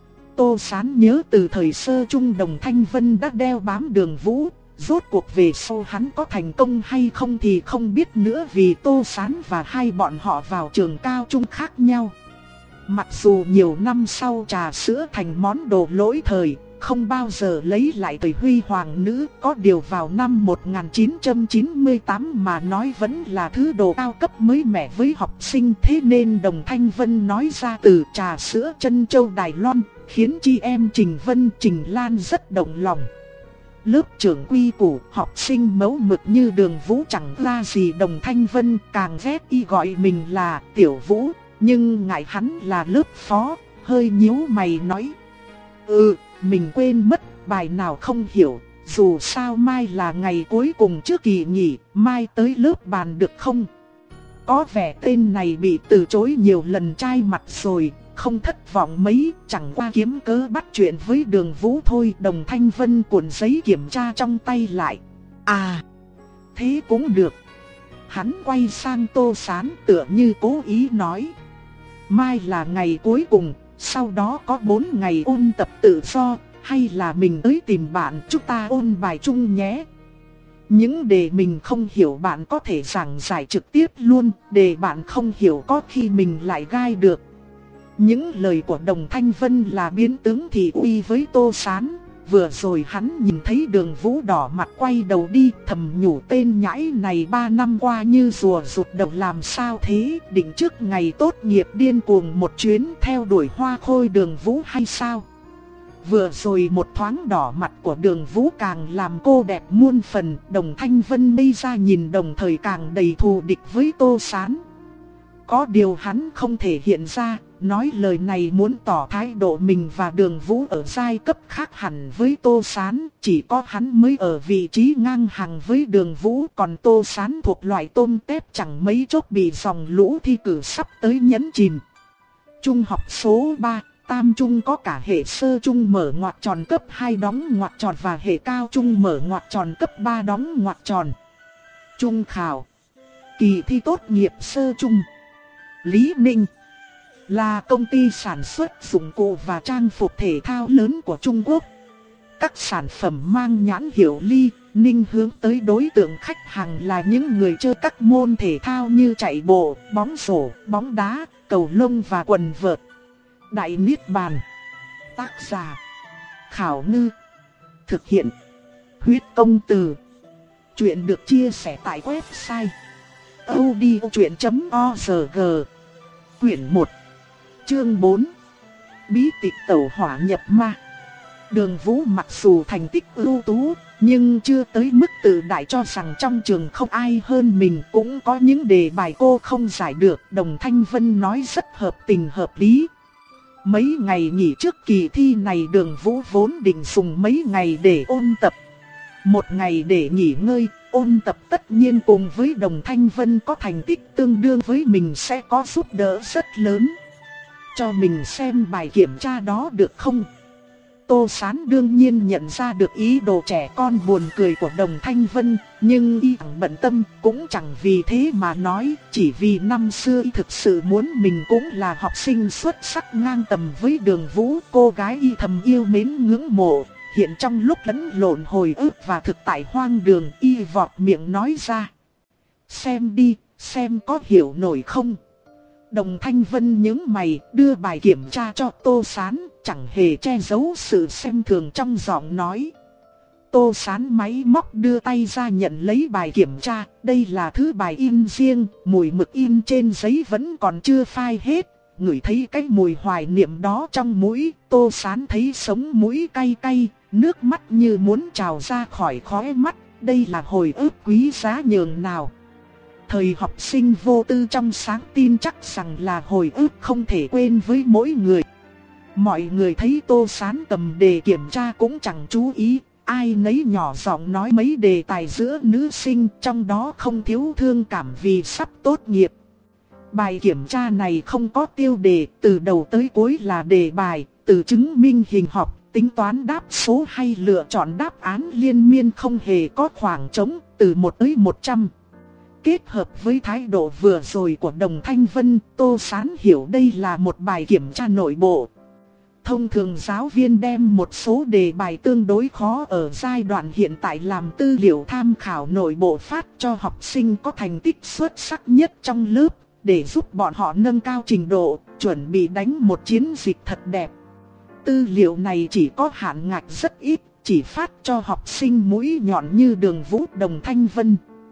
Tô Sán nhớ từ thời sơ trung Đồng Thanh Vân đã đeo bám Đường Vũ, rốt cuộc về sau hắn có thành công hay không thì không biết nữa, vì Tô Sán và hai bọn họ vào trường cao trung khác nhau. Mặc dù nhiều năm sau trà sữa thành món đồ lỗi thời, không bao giờ lấy lại thời huy hoàng nữ, có điều vào năm một nghìn chín trăm chín mươi tám mà nói vẫn là thứ đồ cao cấp mới mẻ với học sinh, thế nên Đồng Thanh Vân nói ra từ trà sữa Trân Châu Đài Loan, khiến chị em Trình Vân, Trình Lan rất động lòng. Lớp trưởng quy củ, học sinh mẫu mực như Đường Vũ chẳng ra gì Đồng Thanh Vân càng ghét y gọi mình là Tiểu Vũ, nhưng ngại hắn là lớp phó, hơi nhíu mày nói: Ừ, mình quên mất, bài nào không hiểu, dù sao mai là ngày cuối cùng trước kỳ nghỉ, mai tới lớp bàn được không? Có vẻ tên này bị từ chối nhiều lần trai mặt rồi, không thất vọng mấy, chẳng qua kiếm cớ bắt chuyện với Đường Vũ thôi. Đồng Thanh Vân cuộn giấy kiểm tra trong tay lại. À, thế cũng được. Hắn quay sang Tô Sán tựa như cố ý nói: Mai là ngày cuối cùng, sau đó có bốn ngày ôn tập tự do, hay là mình tới tìm bạn chúng ta ôn bài chung nhé. Những đề mình không hiểu bạn có thể giảng giải trực tiếp luôn, đề bạn không hiểu có khi mình lại gai được. Những lời của Đồng Thanh Vân là biến tướng thị uy với Tô Sán. Vừa rồi hắn nhìn thấy Đường Vũ đỏ mặt quay đầu đi, thầm nhủ tên nhãi này ba năm qua như rùa rụt đầu làm sao thế, định trước ngày tốt nghiệp điên cuồng một chuyến theo đuổi hoa khôi Đường Vũ hay sao. Vừa rồi một thoáng đỏ mặt của Đường Vũ càng làm cô đẹp muôn phần. Đồng Thanh Vân ngây ra nhìn, đồng thời càng đầy thù địch với Tô Sán. Có điều hắn không thể hiện ra, nói lời này muốn tỏ thái độ mình và Đường Vũ ở giai cấp khác hẳn với Tô Sán. Chỉ có hắn mới ở vị trí ngang hàng với Đường Vũ, còn Tô Sán thuộc loại tôm tép chẳng mấy chốc bị dòng lũ thi cử sắp tới nhấn chìm. Trung học số ba, tam trung có cả hệ sơ trung mở ngoặc tròn cấp hai đóng ngoặc tròn và hệ cao trung mở ngoặc tròn cấp ba đóng ngoặc tròn. Trung khảo, kỳ thi tốt nghiệp sơ trung. Lý Ninh là công ty sản xuất dụng cụ và trang phục thể thao lớn của Trung Quốc. Các sản phẩm mang nhãn hiệu Lý Ninh hướng tới đối tượng khách hàng là những người chơi các môn thể thao như chạy bộ, bóng rổ, bóng đá, cầu lông và quần vợt. Đại Niết Bàn. Tác giả Khảo Ngư. Thực hiện Huyết Công Từ. Chuyện được chia sẻ tại website audiochuyện chấm org. Quyển một, chương bốn. Bí tịch tẩu hỏa nhập ma. Đường Vũ mặc dù thành tích ưu tú, nhưng chưa tới mức tự đại cho rằng trong trường không ai hơn mình. Cũng có những đề bài cô không giải được. Đồng Thanh Vân nói rất hợp tình hợp lý. Mấy ngày nghỉ trước kỳ thi này Đường Vũ vốn định dùng mấy ngày để ôn tập, một ngày để nghỉ ngơi. Ôn tập tất nhiên cùng với Đồng Thanh Vân có thành tích tương đương với mình sẽ có giúp đỡ rất lớn. Cho mình xem bài kiểm tra đó được không? Tô Sán đương nhiên nhận ra được ý đồ trẻ con buồn cười của Đồng Thanh Vân, nhưng y chẳng bận tâm, cũng chẳng vì thế mà nói, chỉ vì năm xưa y thực sự muốn mình cũng là học sinh xuất sắc ngang tầm với Đường Vũ, cô gái y thầm yêu mến ngưỡng mộ. Hiện trong lúc lẫn lộn hồi ức và thực tại hoang đường, y vọt miệng nói ra: "Xem đi, xem có hiểu nổi không?" Đồng Thanh Vân nhướng mày, đưa bài kiểm tra cho Tô Sán, chẳng hề che giấu sự xem thường trong giọng nói. Tô Sán máy móc đưa tay ra nhận lấy bài kiểm tra, đây là thứ bài in riêng, mùi mực in trên giấy vẫn còn chưa phai hết. Ngửi thấy cái mùi hoài niệm đó trong mũi, Tô Sán thấy sống mũi cay cay, nước mắt như muốn trào ra khỏi khóe mắt, đây là hồi ức quý giá nhường nào. Thời học sinh vô tư trong sáng tin chắc rằng là hồi ức không thể quên với mỗi người. Mọi người thấy Tô Sán cầm đề kiểm tra cũng chẳng chú ý, ai nấy nhỏ giọng nói mấy đề tài giữa nữ sinh, trong đó không thiếu thương cảm vì sắp tốt nghiệp. Bài kiểm tra này không có tiêu đề, từ đầu tới cuối là đề bài, từ chứng minh hình học, tính toán đáp số hay lựa chọn đáp án liên miên không hề có khoảng trống, từ một tới một trăm. Kết hợp với thái độ vừa rồi của Đồng Thanh Vân, Tô Sán hiểu đây là một bài kiểm tra nội bộ. Thông thường giáo viên đem một số đề bài tương đối khó ở giai đoạn hiện tại làm tư liệu tham khảo nội bộ phát cho học sinh có thành tích xuất sắc nhất trong lớp, để giúp bọn họ nâng cao trình độ, chuẩn bị đánh một chiến dịch thật đẹp. Tư liệu này chỉ có hạn ngạch rất ít, chỉ phát cho học sinh mũi nhọn như Đường Vũ, Đồng Thanh Vân.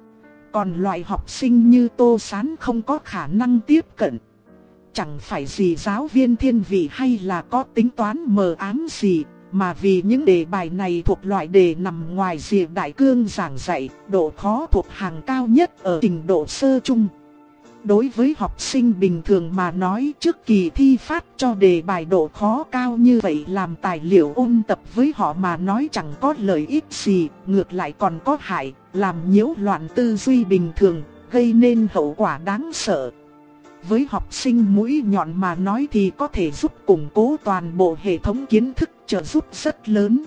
Còn loại học sinh như Tô Sán không có khả năng tiếp cận. Chẳng phải gì giáo viên thiên vị hay là có tính toán mờ ám gì, mà vì những đề bài này thuộc loại đề nằm ngoài rìa đại cương giảng dạy, độ khó thuộc hàng cao nhất ở trình độ sơ trung. Đối với học sinh bình thường mà nói, trước kỳ thi phát cho đề bài độ khó cao như vậy làm tài liệu ôn tập với họ mà nói chẳng có lợi ích gì, ngược lại còn có hại, làm nhiễu loạn tư duy bình thường, gây nên hậu quả đáng sợ. Với học sinh mũi nhọn mà nói thì có thể giúp củng cố toàn bộ hệ thống kiến thức, trợ giúp rất lớn.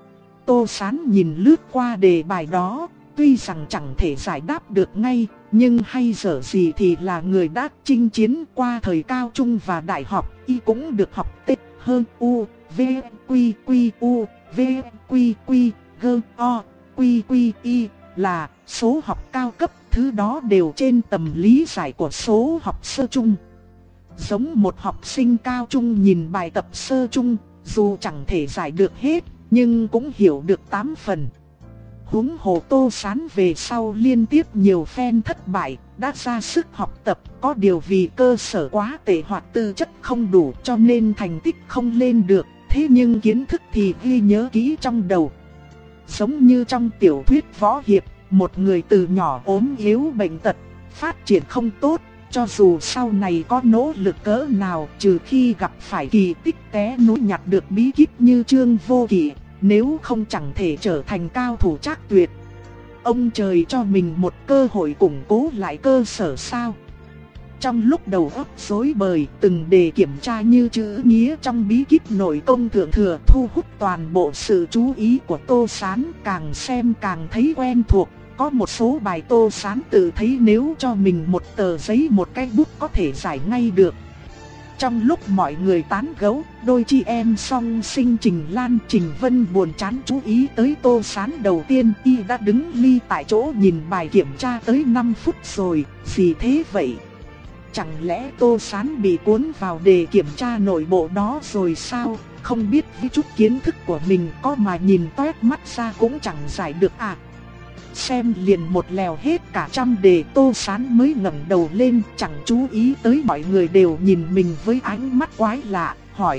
Tô Sán nhìn lướt qua đề bài đó, tuy rằng chẳng thể giải đáp được ngay, nhưng hay dở gì thì là người đã chinh chiến qua thời cao trung và đại học, y cũng được học T hơn U, V, Quy, Quy, U, V, Quy, Quy, G, O, Quy, Quy, Y, là số học cao cấp, thứ đó đều trên tầm lý giải của số học sơ trung. Giống một học sinh cao trung nhìn bài tập sơ trung, dù chẳng thể giải được hết, nhưng cũng hiểu được tám phần. Huống hồ Tô Sán về sau liên tiếp nhiều phen thất bại, đã ra sức học tập, có điều vì cơ sở quá tệ hoặc tư chất không đủ cho nên thành tích không lên được, thế nhưng kiến thức thì ghi nhớ kỹ trong đầu. Giống như trong tiểu thuyết võ hiệp, một người từ nhỏ ốm yếu bệnh tật, phát triển không tốt, cho dù sau này có nỗ lực cỡ nào, trừ khi gặp phải kỳ tích té núi nhặt được bí kíp như Trương Vô Kỵ, nếu không chẳng thể trở thành cao thủ trác tuyệt. Ông trời cho mình một cơ hội củng cố lại cơ sở sao? Trong lúc đầu óc rối bời, từng đề kiểm tra như chữ nghĩa trong bí kíp nội công thượng thừa thu hút toàn bộ sự chú ý của Tô Sán, càng xem càng thấy quen thuộc. Có một số bài Tô Sán tự thấy nếu cho mình một tờ giấy một cái bút có thể giải ngay được. Trong lúc mọi người tán gẫu, đôi chị em song sinh Trình Lan, Trình Vân buồn chán chú ý tới Tô Sán đầu tiên, y đã đứng ly tại chỗ nhìn bài kiểm tra tới năm phút rồi, gì thế vậy? Chẳng lẽ Tô Sán bị cuốn vào đề kiểm tra nội bộ đó rồi sao? Không biết với chút kiến thức của mình có mà nhìn toét mắt ra cũng chẳng giải được à? Xem liền một lèo hết cả trăm đề, Tô Sán mới ngẩng đầu lên, chẳng chú ý tới mọi người đều nhìn mình với ánh mắt quái lạ, hỏi: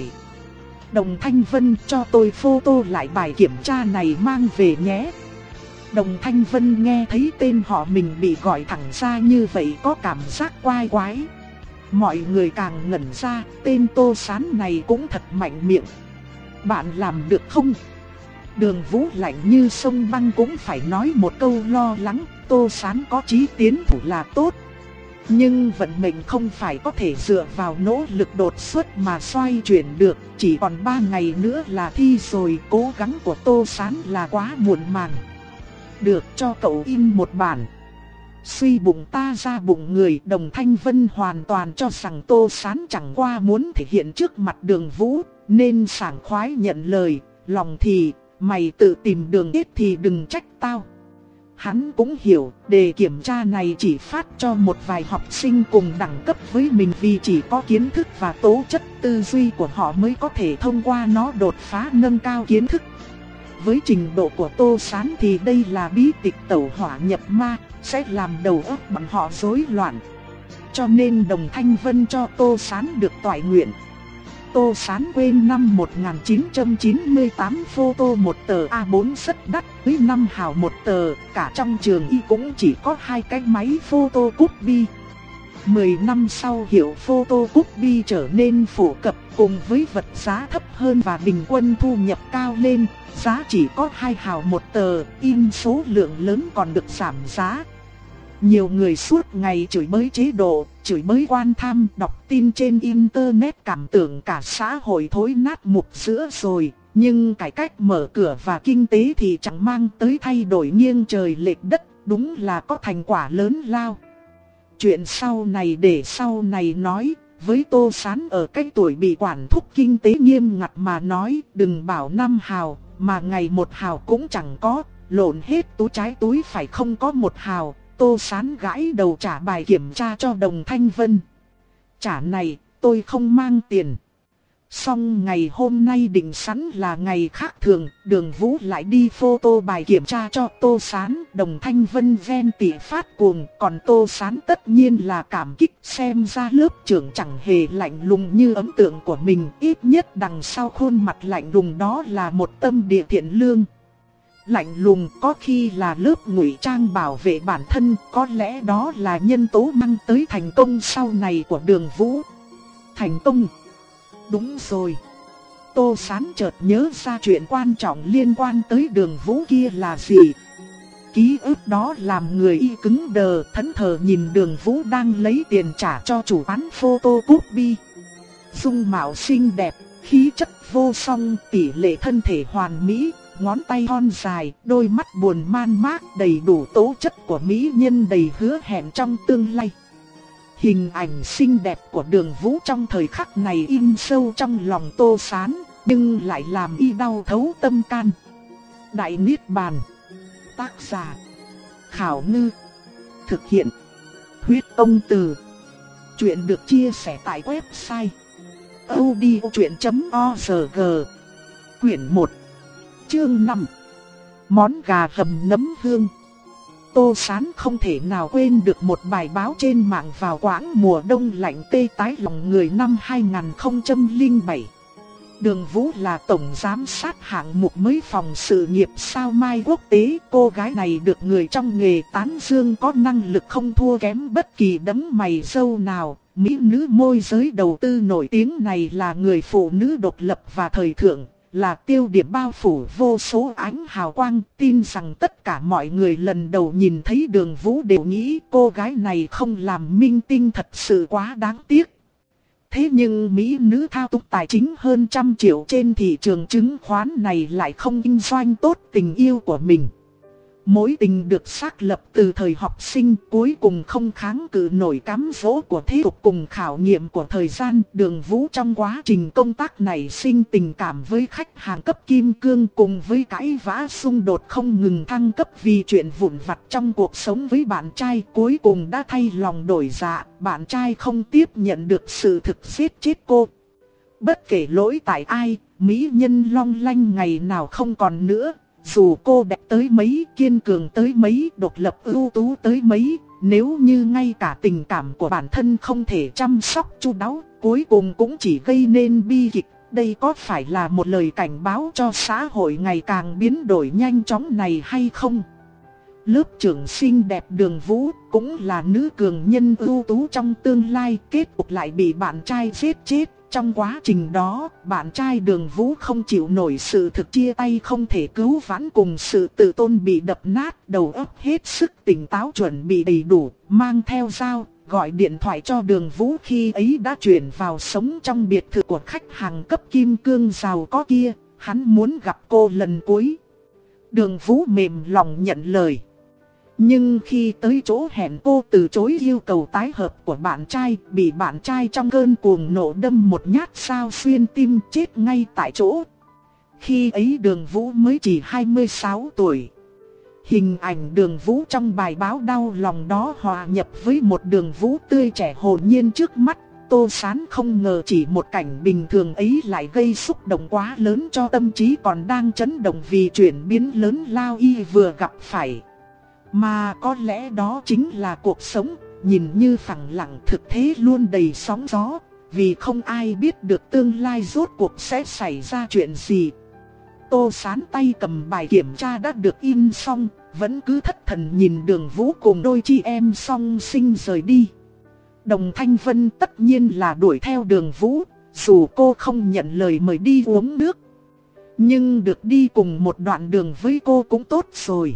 Đồng Thanh Vân, cho tôi photo lại bài kiểm tra này mang về nhé. Đồng Thanh Vân nghe thấy tên họ mình bị gọi thẳng ra như vậy có cảm giác quái quái. Mọi người càng ngẩn ra, tên Tô Sán này cũng thật mạnh miệng. Bạn làm được không? Đường Vũ lạnh như sông băng cũng phải nói một câu lo lắng, Tô Sán có chí tiến thủ là tốt. Nhưng vận mệnh không phải có thể dựa vào nỗ lực đột xuất mà xoay chuyển được. Chỉ còn ba ngày nữa là thi rồi, cố gắng của Tô Sán là quá muộn màng. Được, cho cậu in một bản. Suy bụng ta ra bụng người, Đồng Thanh Vân hoàn toàn cho rằng Tô Sán chẳng qua muốn thể hiện trước mặt Đường Vũ, nên sảng khoái nhận lời. Lòng thì, mày tự tìm đường chết thì đừng trách tao. Hắn cũng hiểu, đề kiểm tra này chỉ phát cho một vài học sinh cùng đẳng cấp với mình, vì chỉ có kiến thức và tố chất tư duy của họ mới có thể thông qua nó đột phá nâng cao kiến thức. Với trình độ của Tô Sán thì đây là bí tịch tẩu hỏa nhập ma, sẽ làm đầu óc bọn họ rối loạn. Cho nên Đồng Thanh Vân cho Tô Sán được toại nguyện. Tô Sán quên năm một nghìn chín trăm chín mươi tám photo một tờ A bốn rất đắt, với năm hào một tờ, cả trong trường y cũng chỉ có hai cái máy photocopy. Mười năm sau hiệu photocopy trở nên phổ cập, cùng với vật giá thấp hơn và bình quân thu nhập cao lên, giá chỉ có hai hào một tờ, in số lượng lớn còn được giảm giá. Nhiều người suốt ngày chửi bới chế độ, chửi bới quan tham, đọc tin trên internet cảm tưởng cả xã hội thối nát mục sữa rồi. Nhưng cải cách mở cửa và kinh tế thì chẳng mang tới thay đổi nghiêng trời lệch đất, đúng là có thành quả lớn lao. Chuyện sau này để sau này nói, với Tô Sán ở cái tuổi bị quản thúc kinh tế nghiêm ngặt mà nói, đừng bảo năm hào, mà ngày một hào cũng chẳng có, lộn hết túi trái túi phải không có một hào. Tô Sán gãi đầu trả bài kiểm tra cho Đồng Thanh Vân. Trả này, tôi không mang tiền. Xong ngày hôm nay định sẵn là ngày khác thường, Đường Vũ lại đi photo bài kiểm tra cho Tô Sán. Đồng Thanh Vân ven tỉ phát cuồng, còn Tô Sán tất nhiên là cảm kích. Xem ra lớp trưởng chẳng hề lạnh lùng như ấn tượng của mình, ít nhất đằng sau khuôn mặt lạnh lùng đó là một tâm địa thiện lương. Lạnh lùng có khi là lớp ngụy trang bảo vệ bản thân, có lẽ đó là nhân tố mang tới thành công sau này của Đường Vũ. Thành công? Đúng rồi. Tô Sán chợt nhớ ra chuyện quan trọng liên quan tới Đường Vũ kia là gì. Ký ức đó làm người y cứng đờ, thẫn thờ nhìn Đường Vũ đang lấy tiền trả cho chủ quán photocopy. Dung mạo xinh đẹp, khí chất vô song, tỷ lệ thân thể hoàn mỹ, ngón tay thon dài, đôi mắt buồn man mác, đầy đủ tố chất của mỹ nhân đầy hứa hẹn trong tương lai. Hình ảnh xinh đẹp của Đường Vũ trong thời khắc này in sâu trong lòng Tô Sán, nhưng lại làm y đau thấu tâm can. Đại Niết Bàn. Tác giả: Khảo Ngư. Thực hiện: Huyết Tông Từ. Chuyện được chia sẻ tại website audiochuyện chấm org. Quyển một, chương năm. Món gà hầm nấm hương. Tô Sán không thể nào quên được một bài báo trên mạng vào quãng mùa đông lạnh tê tái lòng người năm hai nghìn không trăm lẻ bảy. Đường Vũ là tổng giám sát hạng mục mới phòng sự nghiệp sao mai quốc tế. Cô gái này được người trong nghề tán dương có năng lực không thua kém bất kỳ đấng mày râu nào. Mỹ nữ môi giới đầu tư nổi tiếng này là người phụ nữ độc lập và thời thượng, là tiêu điểm bao phủ vô số ánh hào quang. Tin rằng tất cả mọi người lần đầu nhìn thấy Đường Vũ đều nghĩ cô gái này không làm minh tinh thật sự quá đáng tiếc. Thế nhưng mỹ nữ thao túng tài chính hơn trăm triệu trên thị trường chứng khoán này lại không kinh doanh tốt tình yêu của mình. Mối tình được xác lập từ thời học sinh, cuối cùng không kháng cự nổi cám dỗ của thế tục cùng khảo nghiệm của thời gian. Đường Vũ trong quá trình công tác này sinh tình cảm với khách hàng cấp kim cương, cùng với cãi vã xung đột không ngừng thăng cấp vì chuyện vụn vặt trong cuộc sống với bạn trai. Cuối cùng đã thay lòng đổi dạ, bạn trai không tiếp nhận được sự thực giết chết cô. Bất kể lỗi tại ai, mỹ nhân long lanh ngày nào không còn nữa. Dù cô đẹp tới mấy, kiên cường tới mấy, độc lập ưu tú tới mấy, nếu như ngay cả tình cảm của bản thân không thể chăm sóc chu đáo, cuối cùng cũng chỉ gây nên bi kịch. Đây có phải là một lời cảnh báo cho xã hội ngày càng biến đổi nhanh chóng này hay không? Lớp trưởng xinh đẹp Đường Vũ cũng là nữ cường nhân ưu tú trong tương lai, kết cục lại bị bạn trai giết chết. Trong quá trình đó, bạn trai Đường Vũ không chịu nổi sự thực chia tay không thể cứu vãn cùng sự tự tôn bị đập nát, đầu óc hết sức tỉnh táo chuẩn bị đầy đủ, mang theo dao, gọi điện thoại cho Đường Vũ khi ấy đã chuyển vào sống trong biệt thự của khách hàng cấp kim cương giàu có kia, hắn muốn gặp cô lần cuối. Đường Vũ mềm lòng nhận lời. Nhưng khi tới chỗ hẹn cô từ chối yêu cầu tái hợp của bạn trai, bị bạn trai trong cơn cuồng nộ đâm một nhát sao xuyên tim chết ngay tại chỗ. Khi ấy Đường Vũ mới chỉ hai mươi sáu tuổi. Hình ảnh Đường Vũ trong bài báo đau lòng đó hòa nhập với một Đường Vũ tươi trẻ hồn nhiên trước mắt. Tô Sán không ngờ chỉ một cảnh bình thường ấy lại gây xúc động quá lớn cho tâm trí còn đang chấn động vì chuyển biến lớn lao y vừa gặp phải. Mà có lẽ đó chính là cuộc sống, nhìn như phẳng lặng thực thế luôn đầy sóng gió, vì không ai biết được tương lai rốt cuộc sẽ xảy ra chuyện gì. Tô Sán tay cầm bài kiểm tra đã được in xong, vẫn cứ thất thần nhìn Đường Vũ cùng đôi chị em song sinh rời đi. Đồng Thanh Vân tất nhiên là đuổi theo Đường Vũ, dù cô không nhận lời mời đi uống nước. Nhưng được đi cùng một đoạn đường với cô cũng tốt rồi.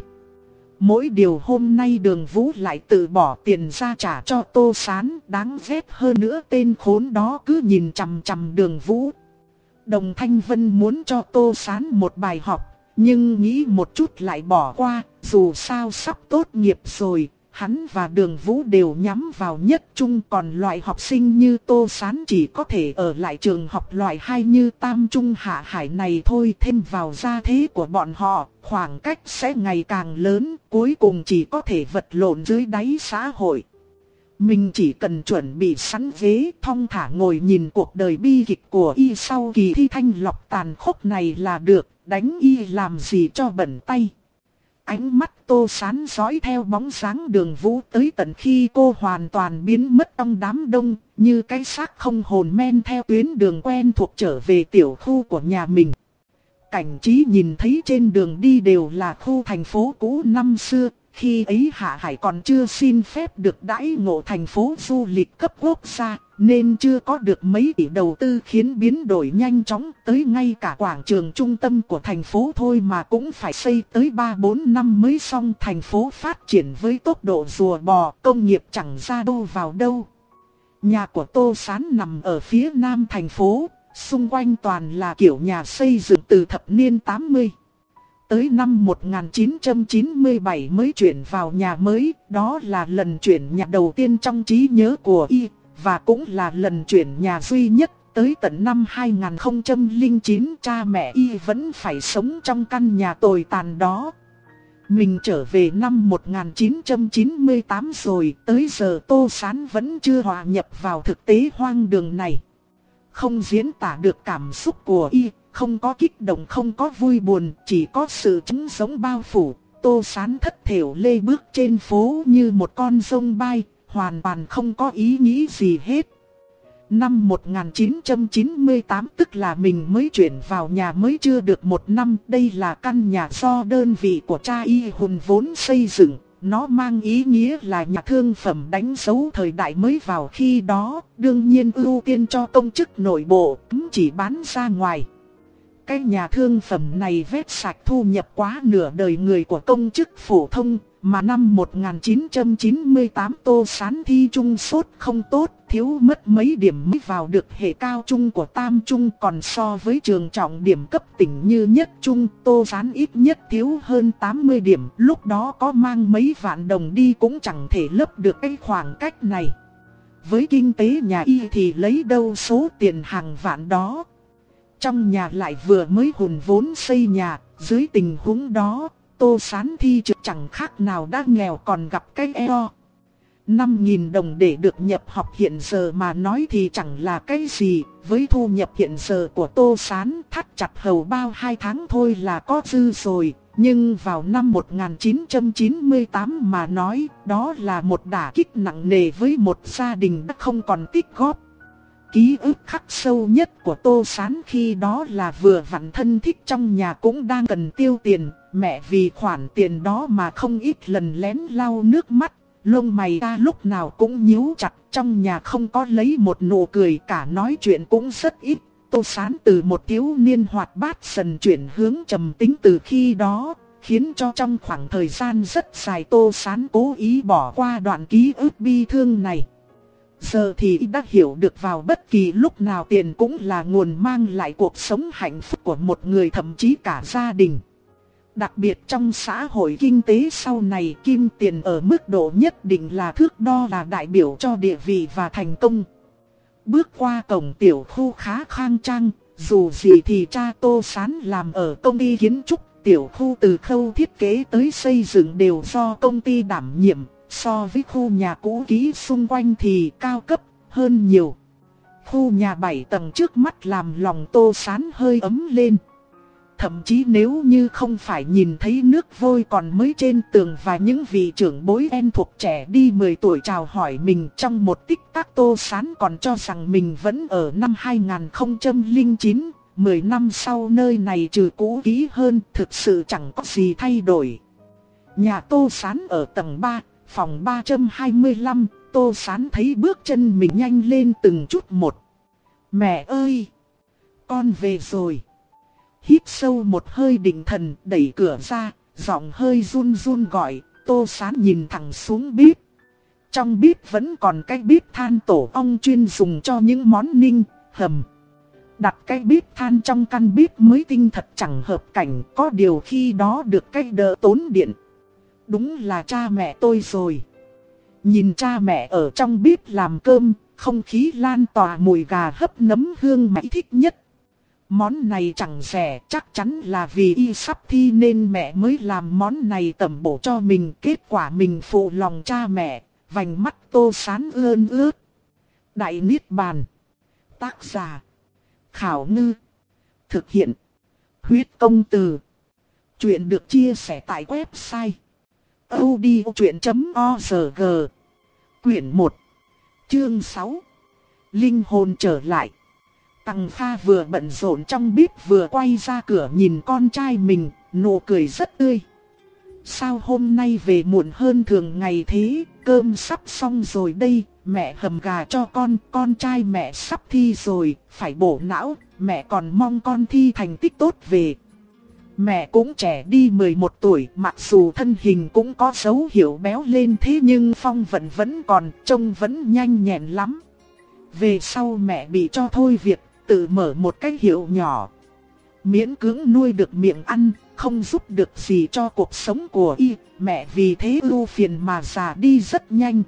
Mỗi điều hôm nay Đường Vũ lại tự bỏ tiền ra trả cho Tô Sán, đáng ghét hơn nữa tên khốn đó cứ nhìn chằm chằm Đường Vũ. Đồng Thanh Vân muốn cho Tô Sán một bài học, nhưng nghĩ một chút lại bỏ qua, dù sao sắp tốt nghiệp rồi, hắn và Đường Vũ đều nhắm vào nhất trung, còn loại học sinh như Tô Sán chỉ có thể ở lại trường học loại hai như Tam Trung Hạ Hải này thôi. Thêm vào gia thế của bọn họ, khoảng cách sẽ ngày càng lớn, cuối cùng chỉ có thể vật lộn dưới đáy xã hội. Mình chỉ cần chuẩn bị sẵn ghế thong thả ngồi nhìn cuộc đời bi kịch của y sau kỳ thi thanh lọc tàn khốc này là được, đánh y làm gì cho bẩn tay. Ánh mắt Tô Sán dõi theo bóng dáng Đường Vũ tới tận khi cô hoàn toàn biến mất trong đám đông, như cái xác không hồn men theo tuyến đường quen thuộc trở về tiểu khu của nhà mình. Cảnh trí nhìn thấy trên đường đi đều là khu thành phố cũ năm xưa, khi ấy Hạ Hải còn chưa xin phép được đãi ngộ thành phố du lịch cấp quốc gia, nên chưa có được mấy tỷ đầu tư khiến biến đổi nhanh chóng, tới ngay cả quảng trường trung tâm của thành phố thôi mà cũng phải xây tới ba bốn năm mới xong. Thành phố phát triển với tốc độ rùa bò, công nghiệp chẳng ra đâu vào đâu. Nhà của Tô Sán nằm ở phía nam thành phố, xung quanh toàn là kiểu nhà xây dựng từ thập niên tám mươi. Tới năm một nghìn chín trăm chín mươi bảy mới chuyển vào nhà mới, đó là lần chuyển nhà đầu tiên trong trí nhớ của y, và cũng là lần chuyển nhà duy nhất. Tới tận năm hai nghìn không trăm lẻ chín cha mẹ y vẫn phải sống trong căn nhà tồi tàn đó. Mình trở về năm một nghìn chín trăm chín mươi tám rồi, tới giờ Tô Sán vẫn chưa hòa nhập vào thực tế hoang đường này. Không diễn tả được cảm xúc của y, không có kích động, không có vui buồn, chỉ có sự trống rỗng bao phủ. Tô Sán thất thểu lê bước trên phố như một con dông bay, hoàn toàn không có ý nghĩ gì hết. Năm một nghìn chín trăm chín mươi tám tức là mình mới chuyển vào nhà mới chưa được một năm. Đây là căn nhà do đơn vị của cha y hùn vốn xây dựng. Nó mang ý nghĩa là nhà thương phẩm đánh dấu thời đại mới vào khi đó. Đương nhiên ưu tiên cho công chức nội bộ, chỉ bán ra ngoài. Cái nhà thương phẩm này vét sạch thu nhập quá nửa đời người của công chức phổ thông. Mà năm một nghìn chín trăm chín mươi tám Tô Sán thi trung sốt không tốt, thiếu mất mấy điểm mới vào được hệ cao trung của Tam Trung. Còn so với trường trọng điểm cấp tỉnh như Nhất Trung, Tô Sán ít nhất thiếu hơn tám mươi điểm. Lúc đó có mang mấy vạn đồng đi cũng chẳng thể lấp được cái khoảng cách này. Với kinh tế nhà y thì lấy đâu số tiền hàng vạn đó. Trong nhà lại vừa mới hùn vốn xây nhà, dưới tình huống đó Tô Sán thi trượt chẳng khác nào đã nghèo còn gặp cái eo. năm nghìn đồng để được nhập học hiện giờ mà nói thì chẳng là cái gì. Với thu nhập hiện giờ của Tô Sán, thắt chặt hầu bao hai tháng thôi là có dư rồi. Nhưng vào năm một nghìn chín trăm chín mươi tám mà nói, đó là một đả kích nặng nề với một gia đình đã không còn tích góp. Ký ức khắc sâu nhất của Tô Sán khi đó là vừa vặn thân thích trong nhà cũng đang cần tiêu tiền. Mẹ vì khoản tiền đó mà không ít lần lén lau nước mắt. Lông mày ta lúc nào cũng nhíu chặt, trong nhà không có lấy một nụ cười cả, nói chuyện cũng rất ít. Tô Sán từ một thiếu niên hoạt bát dần chuyển hướng trầm tính từ khi đó, khiến cho trong khoảng thời gian rất dài Tô Sán cố ý bỏ qua đoạn ký ức bi thương này. Giờ thì y đã hiểu được vào bất kỳ lúc nào tiền cũng là nguồn mang lại cuộc sống hạnh phúc của một người, thậm chí cả gia đình. Đặc biệt trong xã hội kinh tế sau này, kim tiền ở mức độ nhất định là thước đo, là đại biểu cho địa vị và thành công. Bước qua cổng tiểu khu khá khang trang, dù gì thì cha Tô Sán làm ở công ty kiến trúc, tiểu khu từ khâu thiết kế tới xây dựng đều do công ty đảm nhiệm, so với khu nhà cũ kỹ xung quanh thì cao cấp hơn nhiều. Khu nhà bảy tầng trước mắt làm lòng Tô Sán hơi ấm lên. Thậm chí nếu như không phải nhìn thấy nước vôi còn mới trên tường và những vị trưởng bối em thuộc trẻ đi mười tuổi chào hỏi mình, trong một tích tắc Tô Sán còn cho rằng mình vẫn ở năm hai nghìn không trăm lẻ chín, mười năm sau nơi này trừ cũ kỹ hơn, thực sự chẳng có gì thay đổi. Nhà Tô Sán ở tầng ba, phòng ba trăm hai mươi lăm, Tô Sán thấy bước chân mình nhanh lên từng chút một. Mẹ ơi! Con về rồi. Hít sâu một hơi định thần, đẩy cửa ra, giọng hơi run run gọi. Tô Sán nhìn thẳng xuống bếp. Trong bếp vẫn còn cái bếp than tổ ong chuyên dùng cho những món ninh, hầm. Đặt cái bếp than trong căn bếp mới tinh thật chẳng hợp cảnh, có điều khi đó được cái đỡ tốn điện. Đúng là cha mẹ tôi rồi. Nhìn cha mẹ ở trong bếp làm cơm, không khí lan tỏa mùi gà hấp nấm hương mẹ thích nhất. Món này chẳng rẻ, chắc chắn là vì y sắp thi nên mẹ mới làm món này tẩm bổ cho mình. Kết quả mình phụ lòng cha mẹ, vành mắt Tô Sán ươn ướt. Đại Niết Bàn. Tác giả: Khảo Ngư. Thực hiện: Huyết Công Từ. Chuyện được chia sẻ tại website audiochuyện chấm org. Quyển một, chương sáu. Linh hồn trở lại. Tằng Kha vừa bận rộn trong bếp vừa quay ra cửa nhìn con trai mình, nụ cười rất tươi. Sao hôm nay về muộn hơn thường ngày thế, cơm sắp xong rồi đây, mẹ hầm gà cho con, con trai mẹ sắp thi rồi, phải bổ não, mẹ còn mong con thi thành tích tốt về. Mẹ cũng trẻ đi mười một tuổi, mặc dù thân hình cũng có dấu hiệu béo lên thế nhưng phong vận vẫn còn, trông vẫn nhanh nhẹn lắm. Về sau mẹ bị cho thôi việc, tự mở một cái hiệu nhỏ. Miễn cưỡng nuôi được miệng ăn, không giúp được gì cho cuộc sống của y, mẹ vì thế ưu phiền mà già đi rất nhanh.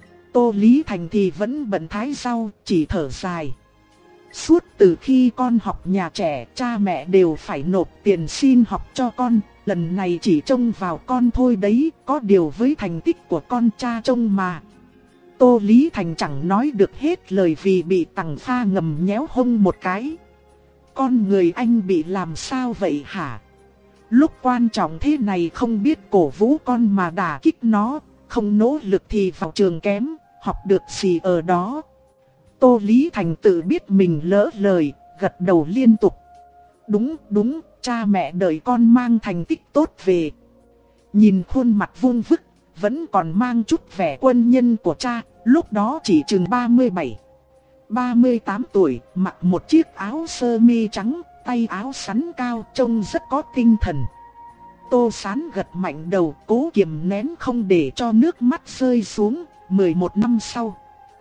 Tô Lý Thành thì vẫn bận thái rau, chỉ thở dài. Suốt từ khi con học nhà trẻ, cha mẹ đều phải nộp tiền xin học cho con, lần này chỉ trông vào con thôi đấy, có điều với thành tích của con cha trông mà. Tô Lý Thành chẳng nói được hết lời vì bị Tằng Kha ngầm nhéo hông một cái. Con người anh bị làm sao vậy hả? Lúc quan trọng thế này không biết cổ vũ con mà đả kích nó, không nỗ lực thì vào trường kém, học được gì ở đó. Tô Lý Thành tự biết mình lỡ lời, gật đầu liên tục. Đúng, đúng, cha mẹ đợi con mang thành tích tốt về. Nhìn khuôn mặt vuông vức, vẫn còn mang chút vẻ quân nhân của cha, lúc đó chỉ chừng ba mươi bảy, ba mươi tám tuổi, mặc một chiếc áo sơ mi trắng, tay áo xắn cao, trông rất có tinh thần. Tô Sán gật mạnh đầu, cố kiềm nén không để cho nước mắt rơi xuống. mười một năm sau,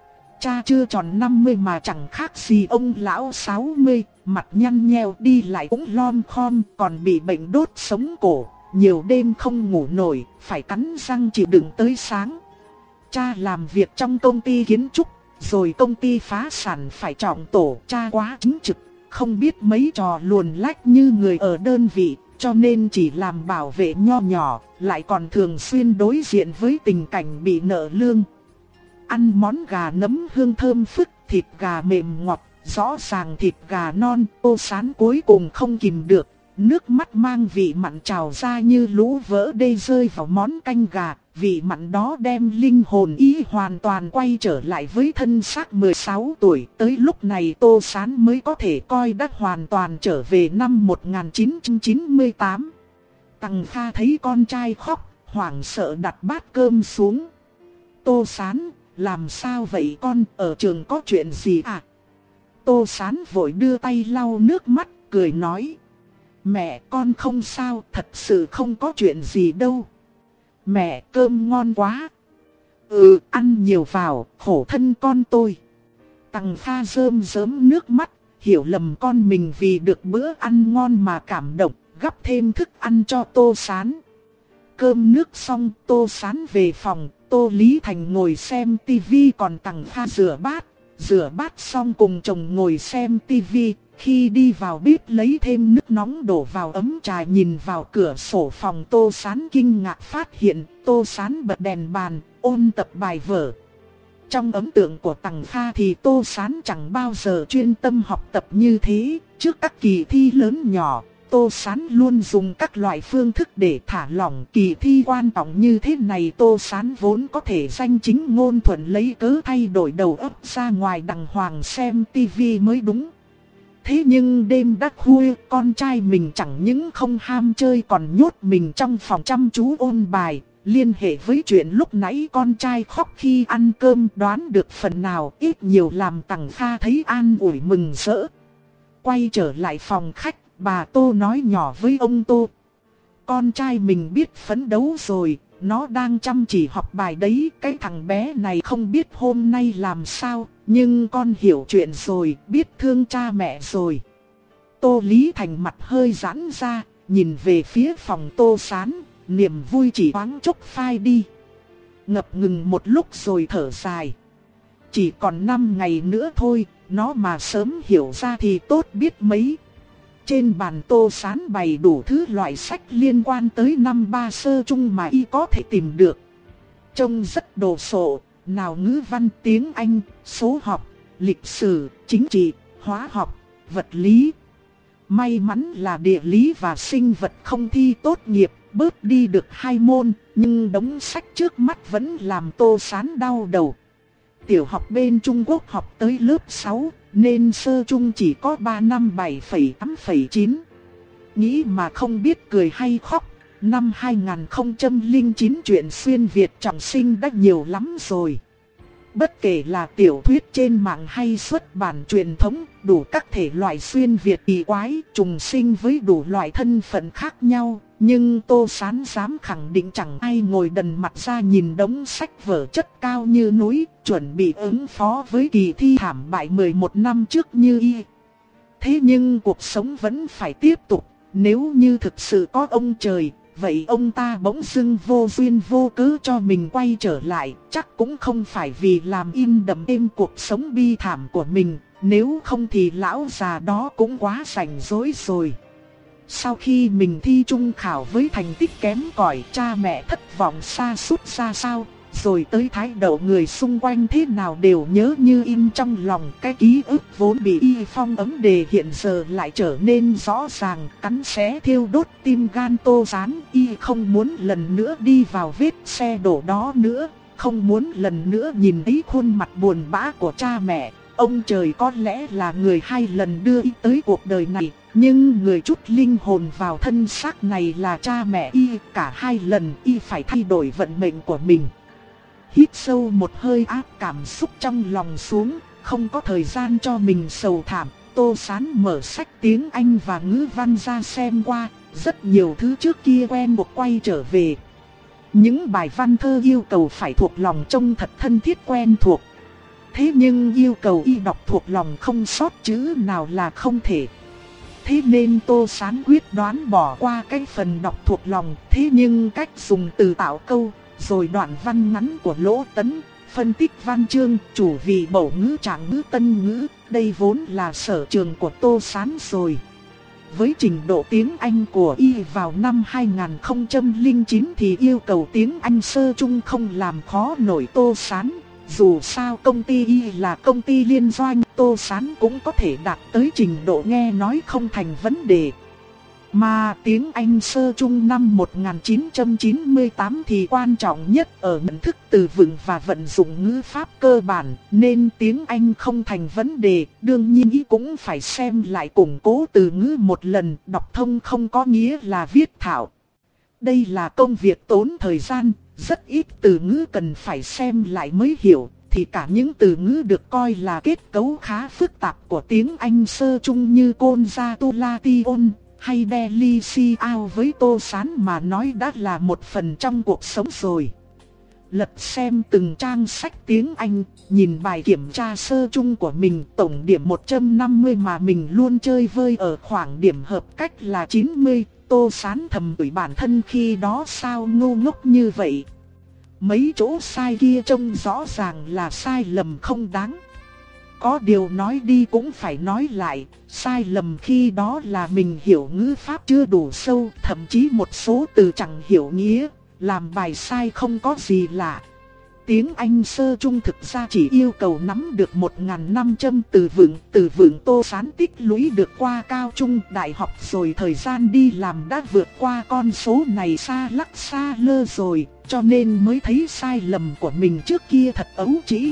cha chưa tròn năm mươi mà chẳng khác gì ông lão sáu mươi, mặt nhăn nheo đi lại cũng lom khom, còn bị bệnh đốt sống cổ, nhiều đêm không ngủ nổi, phải cắn răng chịu đựng tới sáng. Cha làm việc trong công ty kiến trúc, rồi công ty phá sản phải trọng tổ, cha quá chính trực, không biết mấy trò luồn lách như người ở đơn vị, cho nên chỉ làm bảo vệ nho nhỏ, lại còn thường xuyên đối diện với tình cảnh bị nợ lương. Ăn món gà nấm hương thơm phức, thịt gà mềm ngọt, rõ ràng thịt gà non. Tô Sán cuối cùng không kìm được, nước mắt mang vị mặn trào ra như lũ vỡ đê rơi vào món canh gà. Vị mặn đó đem linh hồn ý hoàn toàn quay trở lại với thân xác mười sáu tuổi. Tới lúc này Tô Sán mới có thể coi đã hoàn toàn trở về năm một nghìn chín trăm chín mươi tám. Tằng Kha thấy con trai khóc, hoảng sợ đặt bát cơm xuống. Tô Sán, làm sao vậy con, ở trường có chuyện gì à? Tô Sán vội đưa tay lau nước mắt, cười nói. Mẹ, con không sao, thật sự không có chuyện gì đâu. Mẹ, cơm ngon quá. Ừ, ăn nhiều vào, khổ thân con tôi. Tằng Kha rơm rớm nước mắt, hiểu lầm con mình vì được bữa ăn ngon mà cảm động, gắp thêm thức ăn cho Tô Sán. Cơm nước xong, Tô Sán về phòng, Tô Lý Thành ngồi xem tivi, còn Tằng Kha rửa bát. Rửa bát xong cùng chồng ngồi xem tivi, khi đi vào bếp lấy thêm nước nóng đổ vào ấm trà, nhìn vào cửa sổ phòng Tô Sán kinh ngạc phát hiện Tô Sán bật đèn bàn, ôn tập bài vở. Trong ấn tượng của Tằng Kha thì Tô Sán chẳng bao giờ chuyên tâm học tập như thế. Trước các kỳ thi lớn nhỏ, Tô Sán luôn dùng các loại phương thức để thả lỏng. Kỳ thi quan trọng như thế này, Tô Sán vốn có thể danh chính ngôn thuận lấy cớ thay đổi đầu óc ra ngoài đàng hoàng xem tivi mới đúng. Thế nhưng đêm đã khuya, con trai mình chẳng những không ham chơi còn nhốt mình trong phòng chăm chú ôn bài. Liên hệ với chuyện lúc nãy con trai khóc khi ăn cơm, đoán được phần nào ít nhiều làm Tằng Kha thấy an ủi mừng rỡ. Quay trở lại phòng khách, bà Tô nói nhỏ với ông Tô: con trai mình biết phấn đấu rồi, nó đang chăm chỉ học bài đấy. Cái thằng bé này không biết hôm nay làm sao, nhưng con hiểu chuyện rồi, biết thương cha mẹ rồi. Tô Lý Thành mặt hơi giãn ra, nhìn về phía phòng Tô Sán, niềm vui chỉ thoáng chốc phai đi. Ngập ngừng một lúc rồi thở dài. Chỉ còn năm ngày nữa thôi, nó mà sớm hiểu ra thì tốt biết mấy. Trên bàn Tô Sán bày đủ thứ loại sách liên quan tới năm ba sơ chung mà y có thể tìm được. Trông rất đồ sộ, nào ngữ văn, tiếng Anh, số học, lịch sử, chính trị, hóa học, vật lý. May mắn là địa lý và sinh vật không thi tốt nghiệp, bớt đi được hai môn, nhưng đống sách trước mắt vẫn làm Tô Sán đau đầu. Tiểu học bên Trung Quốc học tới lớp sáu, nên sơ chung chỉ có ba năm bảy phẩy tám phẩy chín. Nghĩ mà không biết cười hay khóc, năm hai nghìn không trăm lẻ chín chuyện xuyên Việt trọng sinh đã nhiều lắm rồi. Bất kể là tiểu thuyết trên mạng hay xuất bản truyền thống, đủ các thể loại xuyên Việt kỳ quái, trùng sinh với đủ loại thân phận khác nhau. Nhưng Tô Sán dám khẳng định chẳng ai ngồi đần mặt ra nhìn đống sách vở chất cao như núi, chuẩn bị ứng phó với kỳ thi thảm bại mười một năm trước như y. Thế nhưng cuộc sống vẫn phải tiếp tục, nếu như thực sự có ông trời, vậy ông ta bỗng dưng vô duyên vô cớ cho mình quay trở lại, chắc cũng không phải vì làm in đậm êm cuộc sống bi thảm của mình, nếu không thì lão già đó cũng quá rảnh rỗi rồi. Sau khi mình thi trung khảo với thành tích kém cỏi, cha mẹ thất vọng sa sút ra sao, rồi tới thái độ người xung quanh thế nào đều nhớ như in trong lòng. Cái ký ức vốn bị y phong ấm đề hiện giờ lại trở nên rõ ràng, cắn xé thiêu đốt tim gan Tô Sán. Y không muốn lần nữa đi vào vết xe đổ đó nữa, không muốn lần nữa nhìn thấy khuôn mặt buồn bã của cha mẹ. Ông trời có lẽ là người hai lần đưa y tới cuộc đời này, nhưng người chút linh hồn vào thân xác này là cha mẹ y. Cả hai lần y phải thay đổi vận mệnh của mình. Hít sâu một hơi áp cảm xúc trong lòng xuống, không có thời gian cho mình sầu thảm. Tô Sán mở sách tiếng Anh và ngữ văn ra xem qua, rất nhiều thứ trước kia quen thuộc quay trở về. Những bài văn thơ yêu cầu phải thuộc lòng trông thật thân thiết quen thuộc. Thế nhưng yêu cầu y đọc thuộc lòng không sót chữ nào là không thể. Thế nên Tô Sán quyết đoán bỏ qua cái phần đọc thuộc lòng. Thế nhưng cách dùng từ tạo câu, rồi đoạn văn ngắn của Lỗ Tấn, phân tích văn chương, chủ vị bổ ngữ trạng ngữ tân ngữ, đây vốn là sở trường của Tô Sán rồi. Với trình độ tiếng Anh của y vào năm hai nghìn không trăm lẻ chín thì yêu cầu tiếng Anh sơ chung không làm khó nổi Tô Sán. Dù sao công ty y là công ty liên doanh, Tô Sán cũng có thể đạt tới trình độ nghe nói không thành vấn đề. Mà tiếng Anh sơ chung năm một nghìn chín trăm chín mươi tám thì quan trọng nhất ở nhận thức từ vựng và vận dụng ngữ pháp cơ bản, nên tiếng Anh không thành vấn đề. Đương nhiên ý cũng phải xem lại củng cố từ ngữ một lần, đọc thông không có nghĩa là viết thạo. Đây là công việc tốn thời gian, rất ít từ ngữ cần phải xem lại mới hiểu, thì cả những từ ngữ được coi là kết cấu khá phức tạp của tiếng Anh sơ chung như Congratulation hay Delicious với Tô Sán mà nói đã là một phần trong cuộc sống rồi. lật xem từng trang sách tiếng Anh, nhìn bài kiểm tra sơ chung của mình, tổng điểm một trăm năm mươi mà mình luôn chơi vơi ở khoảng điểm hợp cách là chín mươi. Tô Sán thầm tủi bản thân khi đó sao ngu ngốc như vậy. Mấy chỗ sai kia trông rõ ràng là sai lầm không đáng. Có điều nói đi cũng phải nói lại, sai lầm khi đó là mình hiểu ngữ pháp chưa đủ sâu, thậm chí một số từ chẳng hiểu nghĩa, làm bài sai không có gì lạ. Tiếng Anh sơ chung thực ra chỉ yêu cầu nắm được một nghìn năm trăm từ vựng, từ vựng Tô Sán tích lũy được qua cao trung, đại học rồi thời gian đi làm đã vượt qua con số này xa lắc xa lơ rồi, cho nên mới thấy sai lầm của mình trước kia thật ấu trĩ.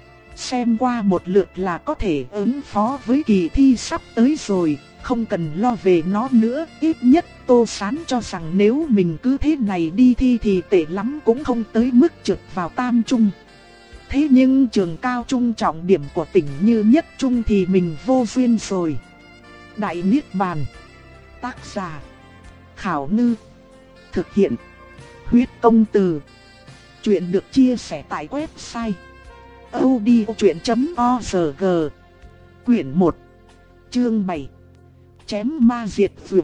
Xem qua một lượt là có thể ứng phó với kỳ thi sắp tới rồi, không cần lo về nó nữa. Ít nhất Tô Sán cho rằng nếu mình cứ thế này đi thi thì tệ lắm cũng không tới mức trượt vào tam trung. Thế nhưng trường cao trung trọng điểm của tỉnh như nhất trung thì mình vô duyên rồi. Đại Niết Bàn. Tác giả: Khảo Ngư. Thực hiện: Huyết Công Từ. Chuyện được chia sẻ tại website audiochuyện chấm org. Quyển một, chương bảy. Chém ma diệt phường.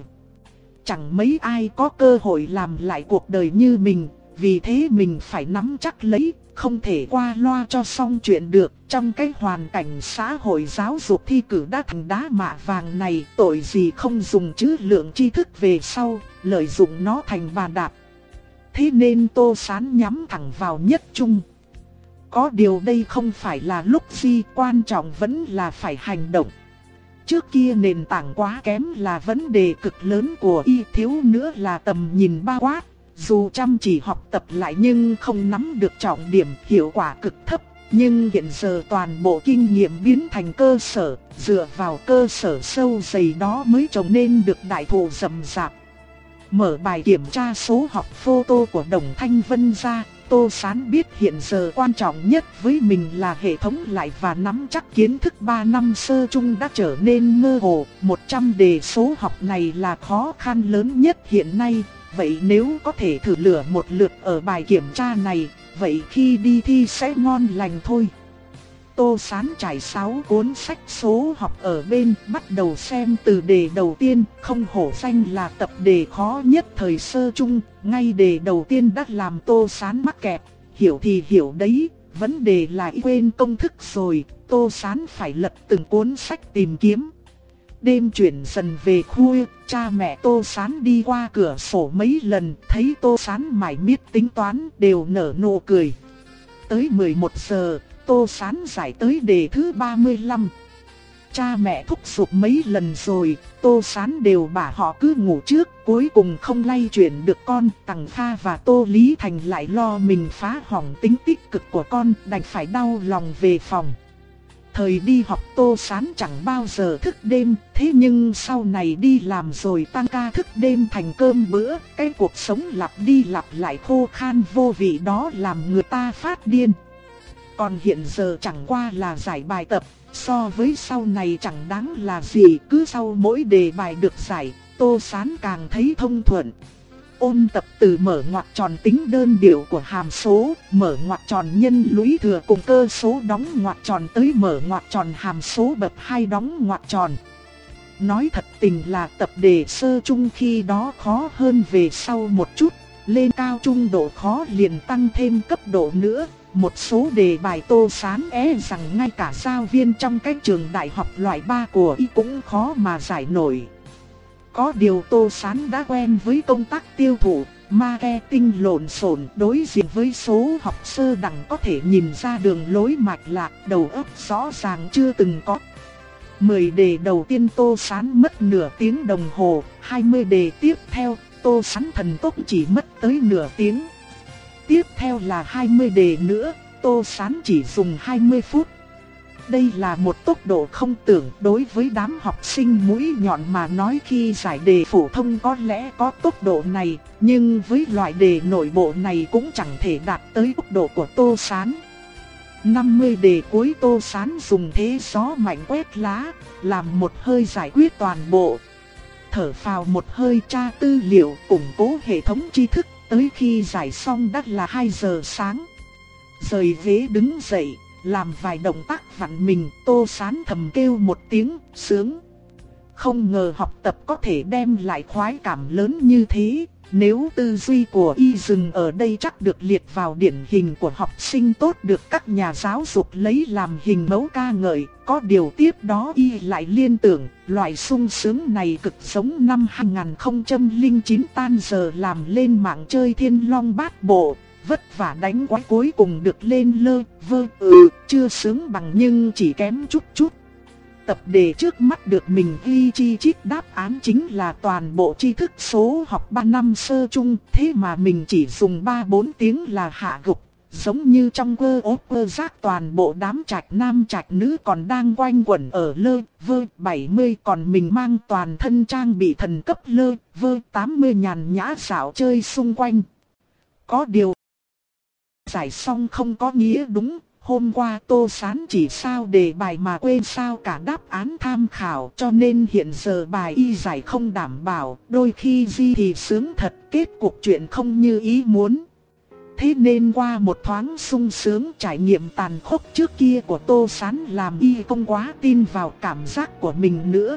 Chẳng mấy ai có cơ hội làm lại cuộc đời như mình, vì thế mình phải nắm chắc lấy, không thể qua loa cho xong chuyện được. Trong cái hoàn cảnh xã hội giáo dục thi cử đã thành đá mạ vàng này, tội gì không dùng chữ lượng tri thức về sau, lợi dụng nó thành bàn đạp. Thế nên Tô Sán nhắm thẳng vào nhất trung. Có điều đây không phải là lúc gì, quan trọng vẫn là phải hành động. Trước kia nền tảng quá kém là vấn đề cực lớn của y, thiếu nữa là tầm nhìn bao quát. Dù chăm chỉ học tập lại nhưng không nắm được trọng điểm, hiệu quả cực thấp. Nhưng hiện giờ toàn bộ kinh nghiệm biến thành cơ sở, dựa vào cơ sở sâu dày đó mới trồng nên được đại thụ rậm rạp. Mở bài kiểm tra số học photo của Đồng Thanh Vân ra, Tô Sán biết hiện giờ quan trọng nhất với mình là hệ thống lại và nắm chắc kiến thức ba năm sơ chung đã trở nên mơ hồ. một trăm đề số học này là khó khăn lớn nhất hiện nay, vậy nếu có thể thử lửa một lượt ở bài kiểm tra này, vậy khi đi thi sẽ ngon lành thôi. Tô Sán trải sáu cuốn sách số học ở bên, bắt đầu xem từ đề đầu tiên, không hổ danh là tập đề khó nhất thời sơ chung. Ngay đề đầu tiên đã làm Tô Sán mắc kẹt, hiểu thì hiểu đấy, vấn đề là quên công thức rồi. Tô Sán phải lật từng cuốn sách tìm kiếm. Đêm chuyển dần về khuya, cha mẹ Tô Sán đi qua cửa sổ mấy lần, thấy Tô Sán mải miết tính toán đều nở nụ cười. Tới mười một giờ, Tô Sán giải tới đề thứ ba mươi lăm. Cha mẹ thúc giục mấy lần rồi, Tô Sán đều bảo họ cứ ngủ trước, cuối cùng không lay chuyển được con. Tằng Kha và Tô Lý Thành lại lo mình phá hỏng tính tích cực của con, đành phải đau lòng về phòng. Thời đi học Tô Sán chẳng bao giờ thức đêm, thế nhưng sau này đi làm rồi tăng ca thức đêm thành cơm bữa, cái cuộc sống lặp đi lặp lại khô khan vô vị đó làm người ta phát điên. Còn hiện giờ chẳng qua là giải bài tập, so với sau này chẳng đáng là gì. Cứ sau mỗi đề bài được giải, Tô Sán càng thấy thông thuận. Ôn tập từ mở ngoặc tròn tính đơn điệu của hàm số, mở ngoặc tròn nhân lũy thừa cùng cơ số đóng ngoặc tròn tới mở ngoặc tròn hàm số bậc hai đóng ngoặc tròn. Nói thật tình là tập đề sơ chung khi đó khó hơn về sau một chút, lên cao trung độ khó liền tăng thêm cấp độ nữa. Một số đề bài Tô Sán e rằng ngay cả giáo viên trong cái trường đại học loại ba của y cũng khó mà giải nổi. Có điều Tô Sán đã quen với công tác tiêu thụ, marketing lộn xộn, đối diện với số học sơ đẳng có thể nhìn ra đường lối mạch lạc, đầu óc rõ ràng chưa từng có. mười đề đầu tiên Tô Sán mất nửa tiếng đồng hồ, hai mươi đề tiếp theo Tô Sán thần tốc chỉ mất tới nửa tiếng. Tiếp theo là hai mươi đề nữa, Tô Sán chỉ dùng hai mươi phút. Đây là một tốc độ không tưởng đối với đám học sinh mũi nhọn mà nói, khi giải đề phổ thông có lẽ có tốc độ này, nhưng với loại đề nội bộ này cũng chẳng thể đạt tới tốc độ của Tô Sán. năm mươi đề cuối Tô Sán dùng thế gió mạnh quét lá, làm một hơi giải quyết toàn bộ. Thở phào một hơi tra tư liệu, củng cố hệ thống tri thức. Tới khi giải xong đã là hai giờ sáng, rời ghế đứng dậy, làm vài động tác vặn mình. Tô Sán thầm kêu một tiếng, sướng. Không ngờ học tập có thể đem lại khoái cảm lớn như thế. Nếu tư duy của y dừng ở đây chắc được liệt vào điển hình của học sinh tốt được các nhà giáo dục lấy làm hình mẫu ca ngợi. Có điều tiếp đó y lại liên tưởng, loại sung sướng này cực giống năm hai nghìn không trăm lẻ chín tan giờ làm lên mạng chơi Thiên Long Bát Bộ. Vất vả đánh quái cuối cùng được lên lơ, vơ, ừ, chưa sướng bằng nhưng chỉ kém chút chút. Tập đề trước mắt được mình ghi chi chít đáp án chính là toàn bộ tri thức số học ba năm sơ chung. Thế mà mình chỉ dùng ba bốn tiếng là hạ gục. Giống như trong quơ ốp quơ giác toàn bộ đám trạch nam trạch nữ còn đang quanh quẩn ở lơ, vơ bảy mươi. Còn mình mang toàn thân trang bị thần cấp lơ, vơ tám mươi nhàn nhã xảo chơi xung quanh. Có điều giải xong không có nghĩa đúng. Hôm qua Tô Sán chỉ sao đề bài mà quên sao cả đáp án tham khảo, cho nên hiện giờ bài y giải không đảm bảo. Đôi khi di thì sướng thật, kết cục chuyện không như ý muốn. Thế nên qua một thoáng sung sướng, trải nghiệm tàn khốc trước kia của Tô Sán làm y không quá tin vào cảm giác của mình nữa.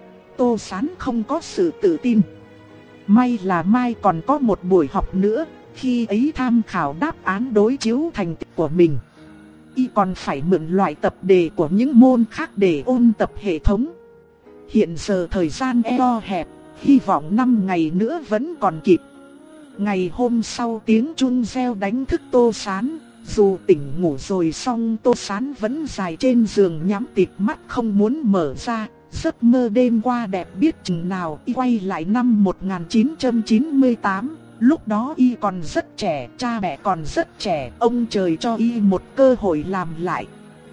Tô Sán không có sự tự tin. May là mai còn có một buổi học nữa, khi ấy tham khảo đáp án đối chiếu thành tích của mình. Y còn phải mượn loại tập đề của những môn khác để ôn tập hệ thống. Hiện giờ thời gian eo hẹp, hy vọng năm ngày nữa vẫn còn kịp. Ngày hôm sau tiếng chuông reo đánh thức Tô Sán. Dù tỉnh ngủ rồi xong Tô Sán vẫn dài trên giường nhắm tịt mắt không muốn mở ra. Giấc mơ đêm qua đẹp biết chừng nào. Y quay lại năm một nghìn chín trăm chín mươi tám. Lúc đó y còn rất trẻ, cha mẹ còn rất trẻ, ông trời cho y một cơ hội làm lại.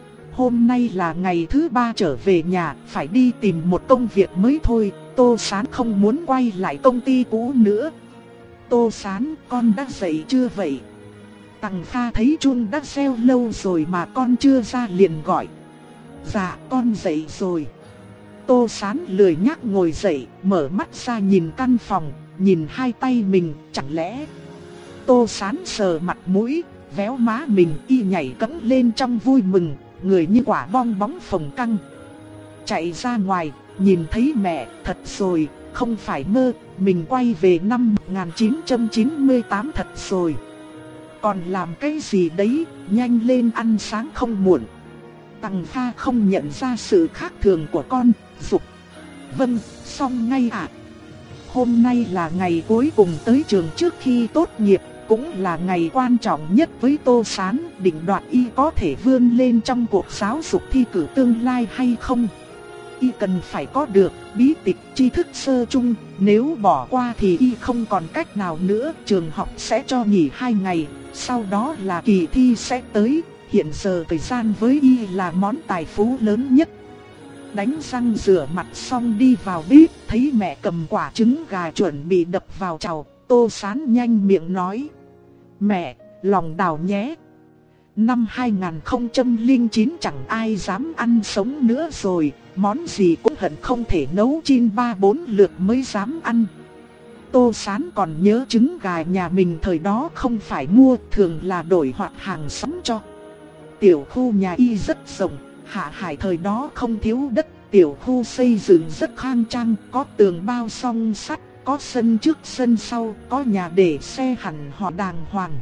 Hôm nay là ngày thứ ba trở về nhà, phải đi tìm một công việc mới thôi. Tô Sán không muốn quay lại công ty cũ nữa. Tô Sán, con đã dậy chưa vậy? Tằng Kha thấy chuông đã reo lâu rồi mà con chưa ra liền gọi. Dạ con dậy rồi. Tô Sán lười nhác ngồi dậy, mở mắt ra nhìn căn phòng. Nhìn hai tay mình, chẳng lẽ Tô Sán sờ mặt mũi, véo má mình, y nhảy cẫng lên trong vui mừng, người như quả bong bóng phồng căng. Chạy ra ngoài, nhìn thấy mẹ, thật rồi, không phải mơ, mình quay về năm một nghìn chín trăm chín mươi tám thật rồi. Còn làm cái gì đấy, nhanh lên ăn sáng không muộn. Tằng Kha không nhận ra sự khác thường của con, dục. Vâng, xong ngay ạ. À. Hôm nay là ngày cuối cùng tới trường trước khi tốt nghiệp, cũng là ngày quan trọng nhất với Tô Sán, định đoạt y có thể vươn lên trong cuộc giáo dục thi cử tương lai hay không. Y cần phải có được bí tịch tri thức sơ chung, nếu bỏ qua thì y không còn cách nào nữa. Trường học sẽ cho nghỉ hai ngày, sau đó là kỳ thi sẽ tới. Hiện giờ thời gian với y là món tài phú lớn nhất. Đánh răng rửa mặt xong đi vào bếp, thấy mẹ cầm quả trứng gà chuẩn bị đập vào chảo. Tô Sán nhanh miệng nói: Mẹ, lòng đào nhé. Năm hai nghìn không trăm lẻ chín chẳng ai dám ăn sống nữa rồi, món gì cũng hận không thể nấu chín ba bốn lượt mới dám ăn. Tô Sán còn nhớ trứng gà nhà mình thời đó không phải mua, thường là đổi hoặc hàng xóm cho. Tiểu khu nhà y rất rộng, Hạ Hải thời đó không thiếu đất, tiểu khu xây dựng rất khang trang, có tường bao song sắt, có sân trước sân sau, có nhà để xe hẳn họ đàng hoàng.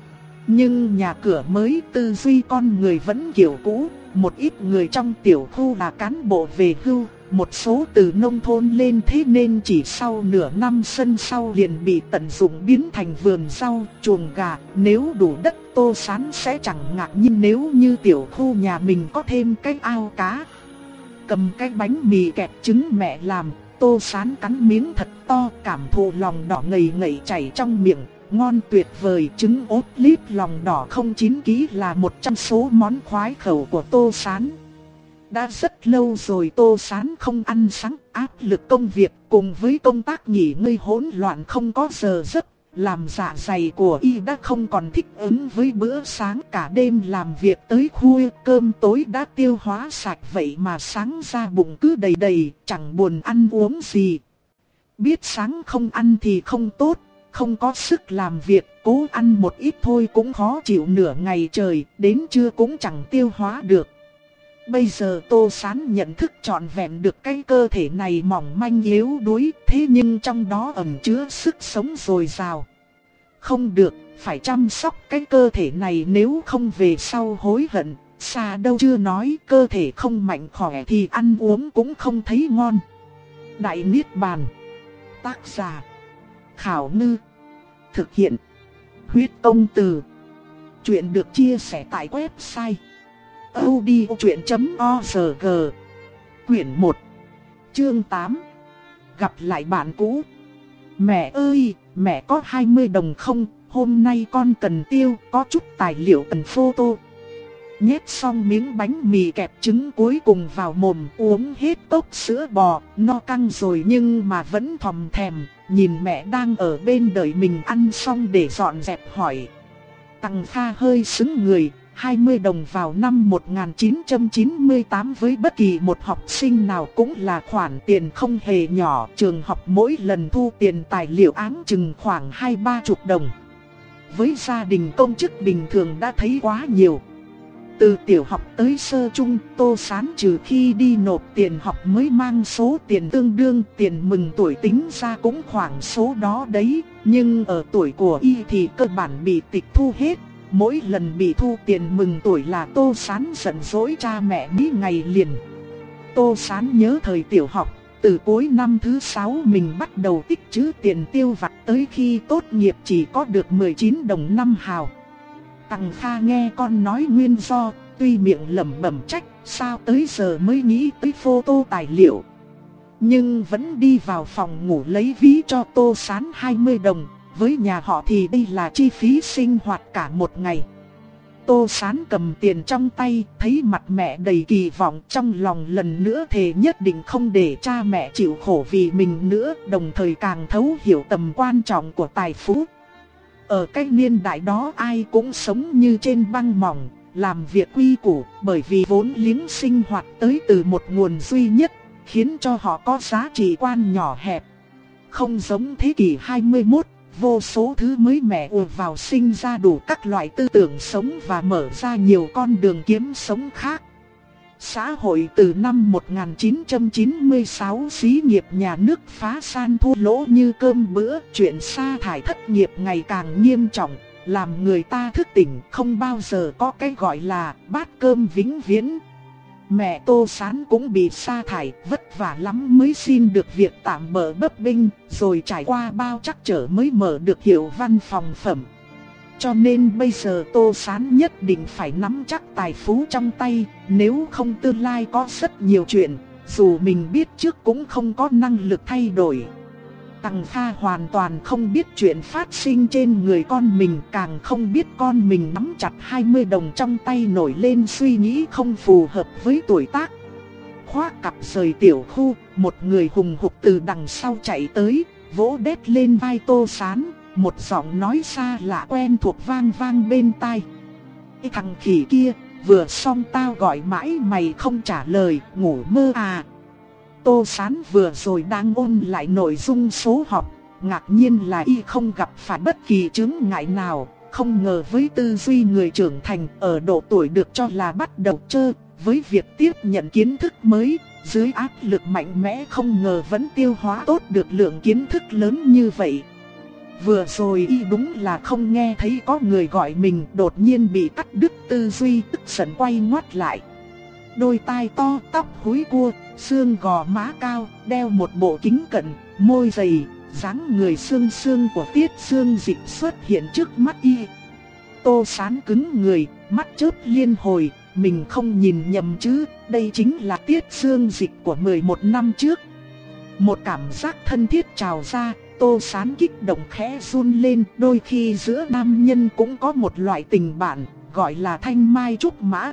Nhưng nhà cửa mới, tư duy con người vẫn kiểu cũ, một ít người trong tiểu khu là cán bộ về hưu, một số từ nông thôn lên, thế nên chỉ sau nửa năm sân sau liền bị tận dụng biến thành vườn rau, chuồng gà. Nếu đủ đất, Tô Sán sẽ chẳng ngạc nhiên nếu như tiểu khu nhà mình có thêm cái ao cá. Cầm cái bánh mì kẹp trứng mẹ làm, Tô Sán cắn miếng thật to, cảm thụ lòng đỏ ngậy ngậy chảy trong miệng. Ngon tuyệt vời, trứng ốp lít lòng đỏ không chín ký là một trong số món khoái khẩu của Tô Sán. Đã rất lâu rồi Tô Sán không ăn sáng, áp lực công việc cùng với công tác nghỉ ngơi hỗn loạn không có giờ giấc, làm dạ dày của y đã không còn thích ứng với bữa sáng. Cả đêm làm việc tới khuya, cơm tối đã tiêu hóa sạch, vậy mà sáng ra bụng cứ đầy đầy, chẳng buồn ăn uống gì. Biết sáng không ăn thì không tốt, không có sức làm việc, cố ăn một ít thôi cũng khó chịu nửa ngày trời, đến trưa cũng chẳng tiêu hóa được. Bây giờ Tô Sán nhận thức trọn vẹn được cái cơ thể này mỏng manh yếu đuối, thế nhưng trong đó ẩn chứa sức sống dồi dào. Không được, phải chăm sóc cái cơ thể này, nếu không về sau hối hận. Xa đâu chưa nói, cơ thể không mạnh khỏe thì ăn uống cũng không thấy ngon. Đại Niết Bàn. Tác giả Khảo Ngư. Thực hiện Huyết Công Từ. Chuyện được chia sẻ tại website audiochuyện chấm org. Quyển một, chương tám. Gặp lại bạn cũ. Mẹ ơi, mẹ có hai mươi đồng không? Hôm nay con cần tiêu, có chút tài liệu cần photo. Nhét xong miếng bánh mì kẹp trứng cuối cùng vào mồm, uống hết cốc sữa bò, no căng rồi nhưng mà vẫn thòm thèm, nhìn mẹ đang ở bên đợi mình ăn xong để dọn dẹp hỏi. Tằng Kha hơi sững người, hai mươi đồng vào năm một nghìn chín trăm chín mươi tám với bất kỳ một học sinh nào cũng là khoản tiền không hề nhỏ, trường học mỗi lần thu tiền tài liệu áng chừng khoảng hai ba chục đồng. Với gia đình công chức bình thường đã thấy quá nhiều. Từ tiểu học tới sơ trung, Tô Sán trừ khi đi nộp tiền học mới mang số tiền tương đương tiền mừng tuổi tính ra cũng khoảng số đó đấy. Nhưng ở tuổi của y thì cơ bản bị tịch thu hết. Mỗi lần bị thu tiền mừng tuổi là Tô Sán giận dỗi cha mẹ mấy ngày liền. Tô Sán nhớ thời tiểu học, từ cuối năm thứ sáu mình bắt đầu tích trữ tiền tiêu vặt, tới khi tốt nghiệp chỉ có được mười chín đồng năm hào. Tằng Kha nghe con nói nguyên do, tuy miệng lẩm bẩm trách, sao tới giờ mới nghĩ tới photo tài liệu. Nhưng vẫn đi vào phòng ngủ lấy ví cho Tô Sán hai mươi đồng, với nhà họ thì đây là chi phí sinh hoạt cả một ngày. Tô Sán cầm tiền trong tay, thấy mặt mẹ đầy kỳ vọng, trong lòng lần nữa thề nhất định không để cha mẹ chịu khổ vì mình nữa, đồng thời càng thấu hiểu tầm quan trọng của tài phú. Ở cái niên đại đó ai cũng sống như trên băng mỏng, làm việc quy củ, bởi vì vốn liếng sinh hoạt tới từ một nguồn duy nhất, khiến cho họ có giá trị quan nhỏ hẹp. Không giống thế kỷ hai mươi mốt, vô số thứ mới mẻ ùa vào, sinh ra đủ các loại tư tưởng sống và mở ra nhiều con đường kiếm sống khác. Xã hội từ năm một nghìn chín trăm chín mươi sáu xí nghiệp nhà nước phá san thua lỗ như cơm bữa, chuyện sa thải thất nghiệp ngày càng nghiêm trọng, làm người ta thức tỉnh, không bao giờ có cái gọi là bát cơm vĩnh viễn. Mẹ Tô Sán cũng bị sa thải, vất vả lắm mới xin được việc tạm bợ bấp bênh, rồi trải qua bao trắc trở mới mở được hiệu văn phòng phẩm. Cho nên bây giờ Tô Sán nhất định phải nắm chắc tài phú trong tay, nếu không tương lai có rất nhiều chuyện, dù mình biết trước cũng không có năng lực thay đổi. Tằng Kha hoàn toàn không biết chuyện phát sinh trên người con mình, càng không biết con mình nắm chặt hai mươi đồng trong tay nổi lên suy nghĩ không phù hợp với tuổi tác. Khoác cặp rời tiểu khu, một người hùng hục từ đằng sau chạy tới, vỗ đét lên vai Tô Sán, một giọng nói xa lạ quen thuộc vang vang bên tai. Cái thằng khỉ kia, vừa xong tao gọi mãi mày không trả lời, ngủ mơ à? Tô Sán vừa rồi đang ôn lại nội dung số họp, ngạc nhiên là y không gặp phải bất kỳ chướng ngại nào, không ngờ với tư duy người trưởng thành ở độ tuổi được cho là bắt đầu trơ, với việc tiếp nhận kiến thức mới, dưới áp lực mạnh mẽ không ngờ vẫn tiêu hóa tốt được lượng kiến thức lớn như vậy. Vừa rồi y đúng là không nghe thấy có người gọi mình, đột nhiên bị cắt đứt tư duy, tức giận quay ngoắt lại. Đôi tai to, tóc húi cua, xương gò má cao, đeo một bộ kính cận, môi dày, dáng người xương xương của Tiết Xương Dịch xuất hiện trước mắt y. Tô Sán cứng người, mắt chớp liên hồi, mình không nhìn nhầm chứ, đây chính là Tiết Xương Dịch của mười một năm trước. Một cảm giác thân thiết trào ra, Tô Sán kích động khẽ run lên, đôi khi giữa nam nhân cũng có một loại tình bạn, gọi là thanh mai trúc mã.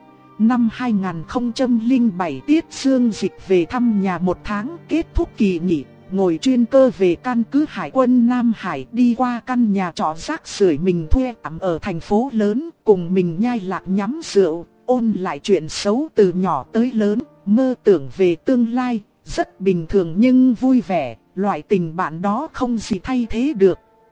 Năm hai nghìn không trăm lẻ bảy Tiết Xương Dịch về thăm nhà một tháng, kết thúc kỳ nghỉ, ngồi chuyên cơ về căn cứ Hải quân Nam Hải, đi qua căn nhà trọ rác rưởi mình thuê tạm ở thành phố lớn, cùng mình nhai lạc nhắm rượu, ôn lại chuyện xấu từ nhỏ tới lớn, mơ tưởng về tương lai, rất bình thường nhưng vui vẻ, loại tình bạn đó không gì thay thế được.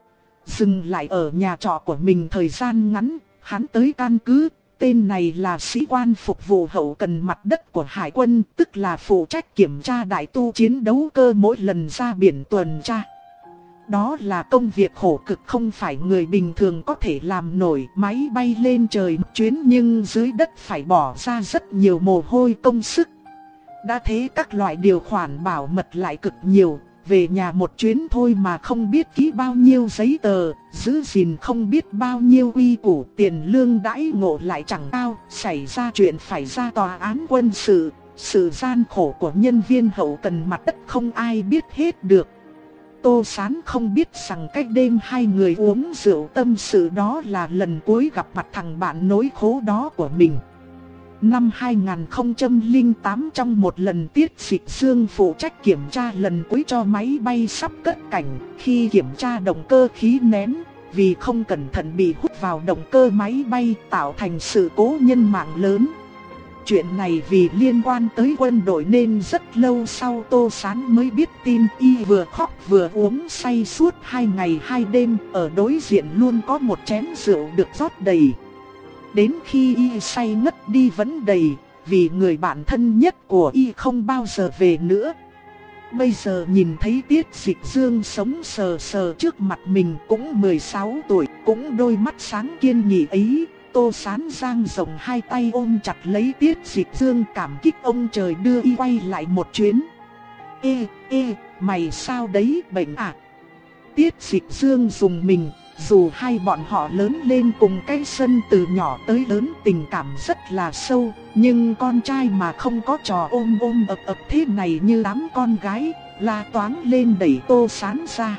dừng lại ở nhà trọ của mình thời gian ngắn, hắn tới căn cứ. Tên này là sĩ quan phục vụ hậu cần mặt đất của Hải quân, tức là phụ trách kiểm tra đại tu chiến đấu cơ mỗi lần ra biển tuần tra. Đó là công việc khổ cực không phải người bình thường có thể làm nổi. Máy bay lên trời chuyến nhưng dưới đất phải bỏ ra rất nhiều mồ hôi công sức. Đã thế các loại điều khoản bảo mật lại cực nhiều. Về nhà một chuyến thôi mà không biết ký bao nhiêu giấy tờ, giữ gìn không biết bao nhiêu quy củ, tiền lương đãi ngộ lại chẳng cao, xảy ra chuyện phải ra tòa án quân sự. Sự gian khổ của nhân viên hậu cần mặt đất không ai biết hết được. Tô Sán không biết rằng cách đêm hai người uống rượu tâm sự đó là lần cuối gặp mặt thằng bạn nối khố đó của mình. Năm hai nghìn không trăm lẻ tám trong một lần Tiết Dịch Dương phụ trách kiểm tra lần cuối cho máy bay sắp cất cảnh, khi kiểm tra động cơ khí nén, vì không cẩn thận bị hút vào động cơ máy bay tạo thành sự cố nhân mạng lớn. Chuyện này vì liên quan tới quân đội nên rất lâu sau Tô Sán mới biết tin. Y vừa khóc vừa uống say suốt hai ngày hai đêm, ở đối diện luôn có một chén rượu được rót đầy. Đến khi Y say ngất đi vẫn đầy, vì người bạn thân nhất của Y không bao giờ về nữa. Bây giờ nhìn thấy Tiết Dịch Dương sống sờ sờ trước mặt mình, cũng mười sáu tuổi, cũng đôi mắt sáng kiên nghị ấy, Tô Sán dang rộng hai tay ôm chặt lấy Tiết Dịch Dương, cảm kích ông trời đưa Y quay lại một chuyến. Ê, ê, mày sao đấy, bệnh à? Tiết Dịch Dương dùng mình, dù hai bọn họ lớn lên cùng cái sân từ nhỏ tới lớn, tình cảm rất là sâu, nhưng con trai mà không có trò ôm ôm ập ập thế này như đám con gái, la toáng lên đẩy Tô Sán ra.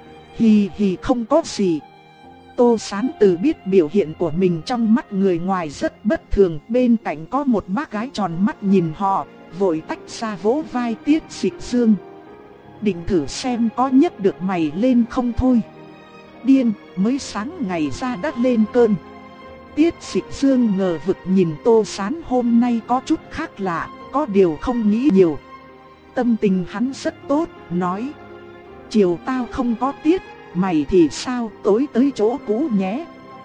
Hì hì không có gì. Tô Sán từ biết biểu hiện của mình trong mắt người ngoài rất bất thường, bên cạnh có một bác gái tròn mắt nhìn họ, vội tách ra vỗ vai Tiết Dịch Dương. Định thử xem có nhấc được mày lên không thôi. Điên, mới sáng ngày ra đã lên cơn. Tiết Dịch Dương ngờ vực nhìn Tô Sán hôm nay có chút khác lạ, có điều không nghĩ nhiều. Tâm tình hắn rất tốt, nói: chiều tao không có tiết, mày thì sao, tối tới chỗ cũ nhé.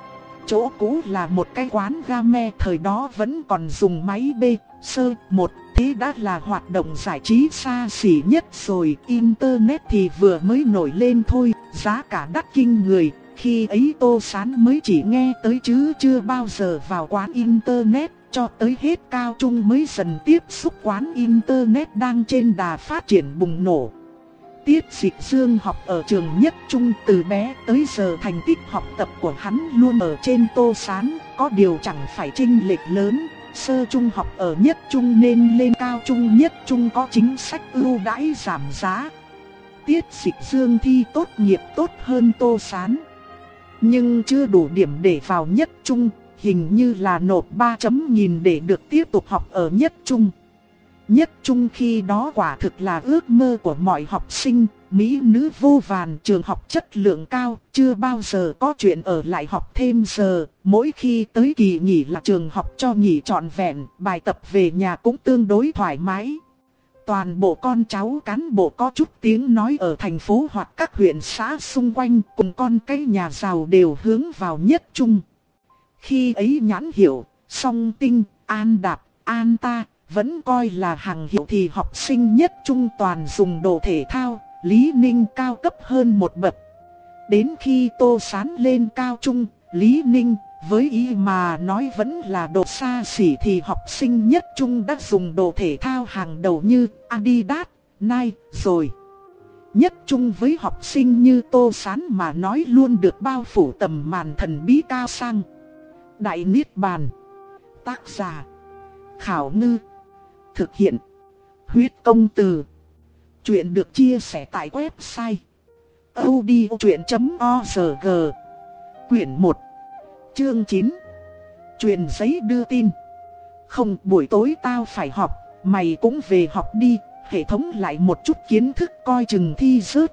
Chỗ cũ là một cái quán game, thời đó vẫn còn dùng máy B, sơ, một, thế đã là hoạt động giải trí xa xỉ nhất rồi. Internet thì vừa mới nổi lên thôi, giá cả đắt kinh người. Khi ấy Tô Sán mới chỉ nghe tới chứ chưa bao giờ vào quán Internet, cho tới hết cao trung mới dần tiếp xúc quán Internet đang trên đà phát triển bùng nổ. Tiết Dịch Dương học ở trường Nhất Trung, từ bé tới giờ thành tích học tập của hắn luôn ở trên Tô Sán, có điều chẳng phải chênh lệch lớn. Sơ trung học ở Nhất Trung nên lên cao trung Nhất Trung có chính sách ưu đãi giảm giá. Tiết Dịch Dương thi tốt nghiệp tốt hơn Tô Sán, nhưng chưa đủ điểm để vào Nhất Trung, hình như là nộp ba chấm nghìn để được tiếp tục học ở Nhất Trung. Nhất Trung khi đó quả thực là ước mơ của mọi học sinh, mỹ nữ vô vàn, trường học chất lượng cao, chưa bao giờ có chuyện ở lại học thêm giờ, mỗi khi tới kỳ nghỉ là trường học cho nghỉ trọn vẹn, bài tập về nhà cũng tương đối thoải mái. Toàn bộ con cháu cán bộ có chút tiếng nói ở thành phố hoặc các huyện xã xung quanh cùng con cái nhà giàu đều hướng vào Nhất Trung. Khi ấy nhãn hiệu, Song Tinh, An Đạp, An Ta vẫn coi là hàng hiệu thì học sinh Nhất Trung toàn dùng đồ thể thao, Lý Ninh cao cấp hơn một bậc. Đến khi Tô Sán lên cao trung, Lý Ninh với ý mà nói vẫn là đồ xa xỉ thì học sinh Nhất Trung đã dùng đồ thể thao hàng đầu như Adidas, Nike rồi. Nhất Trung với học sinh như Tô Sán mà nói luôn được bao phủ tầm màn thần bí cao sang. Đại Niết Bàn. Tác giả: Khảo Ngư. Thực hiện: Huyết Công Từ. Chuyện được chia sẻ tại website audiochuyện chấm org. Quyển một, chương chín. Truyền giấy đưa tin. Không, buổi tối tao phải học, mày cũng về học đi, hệ thống lại một chút kiến thức coi chừng thi rớt.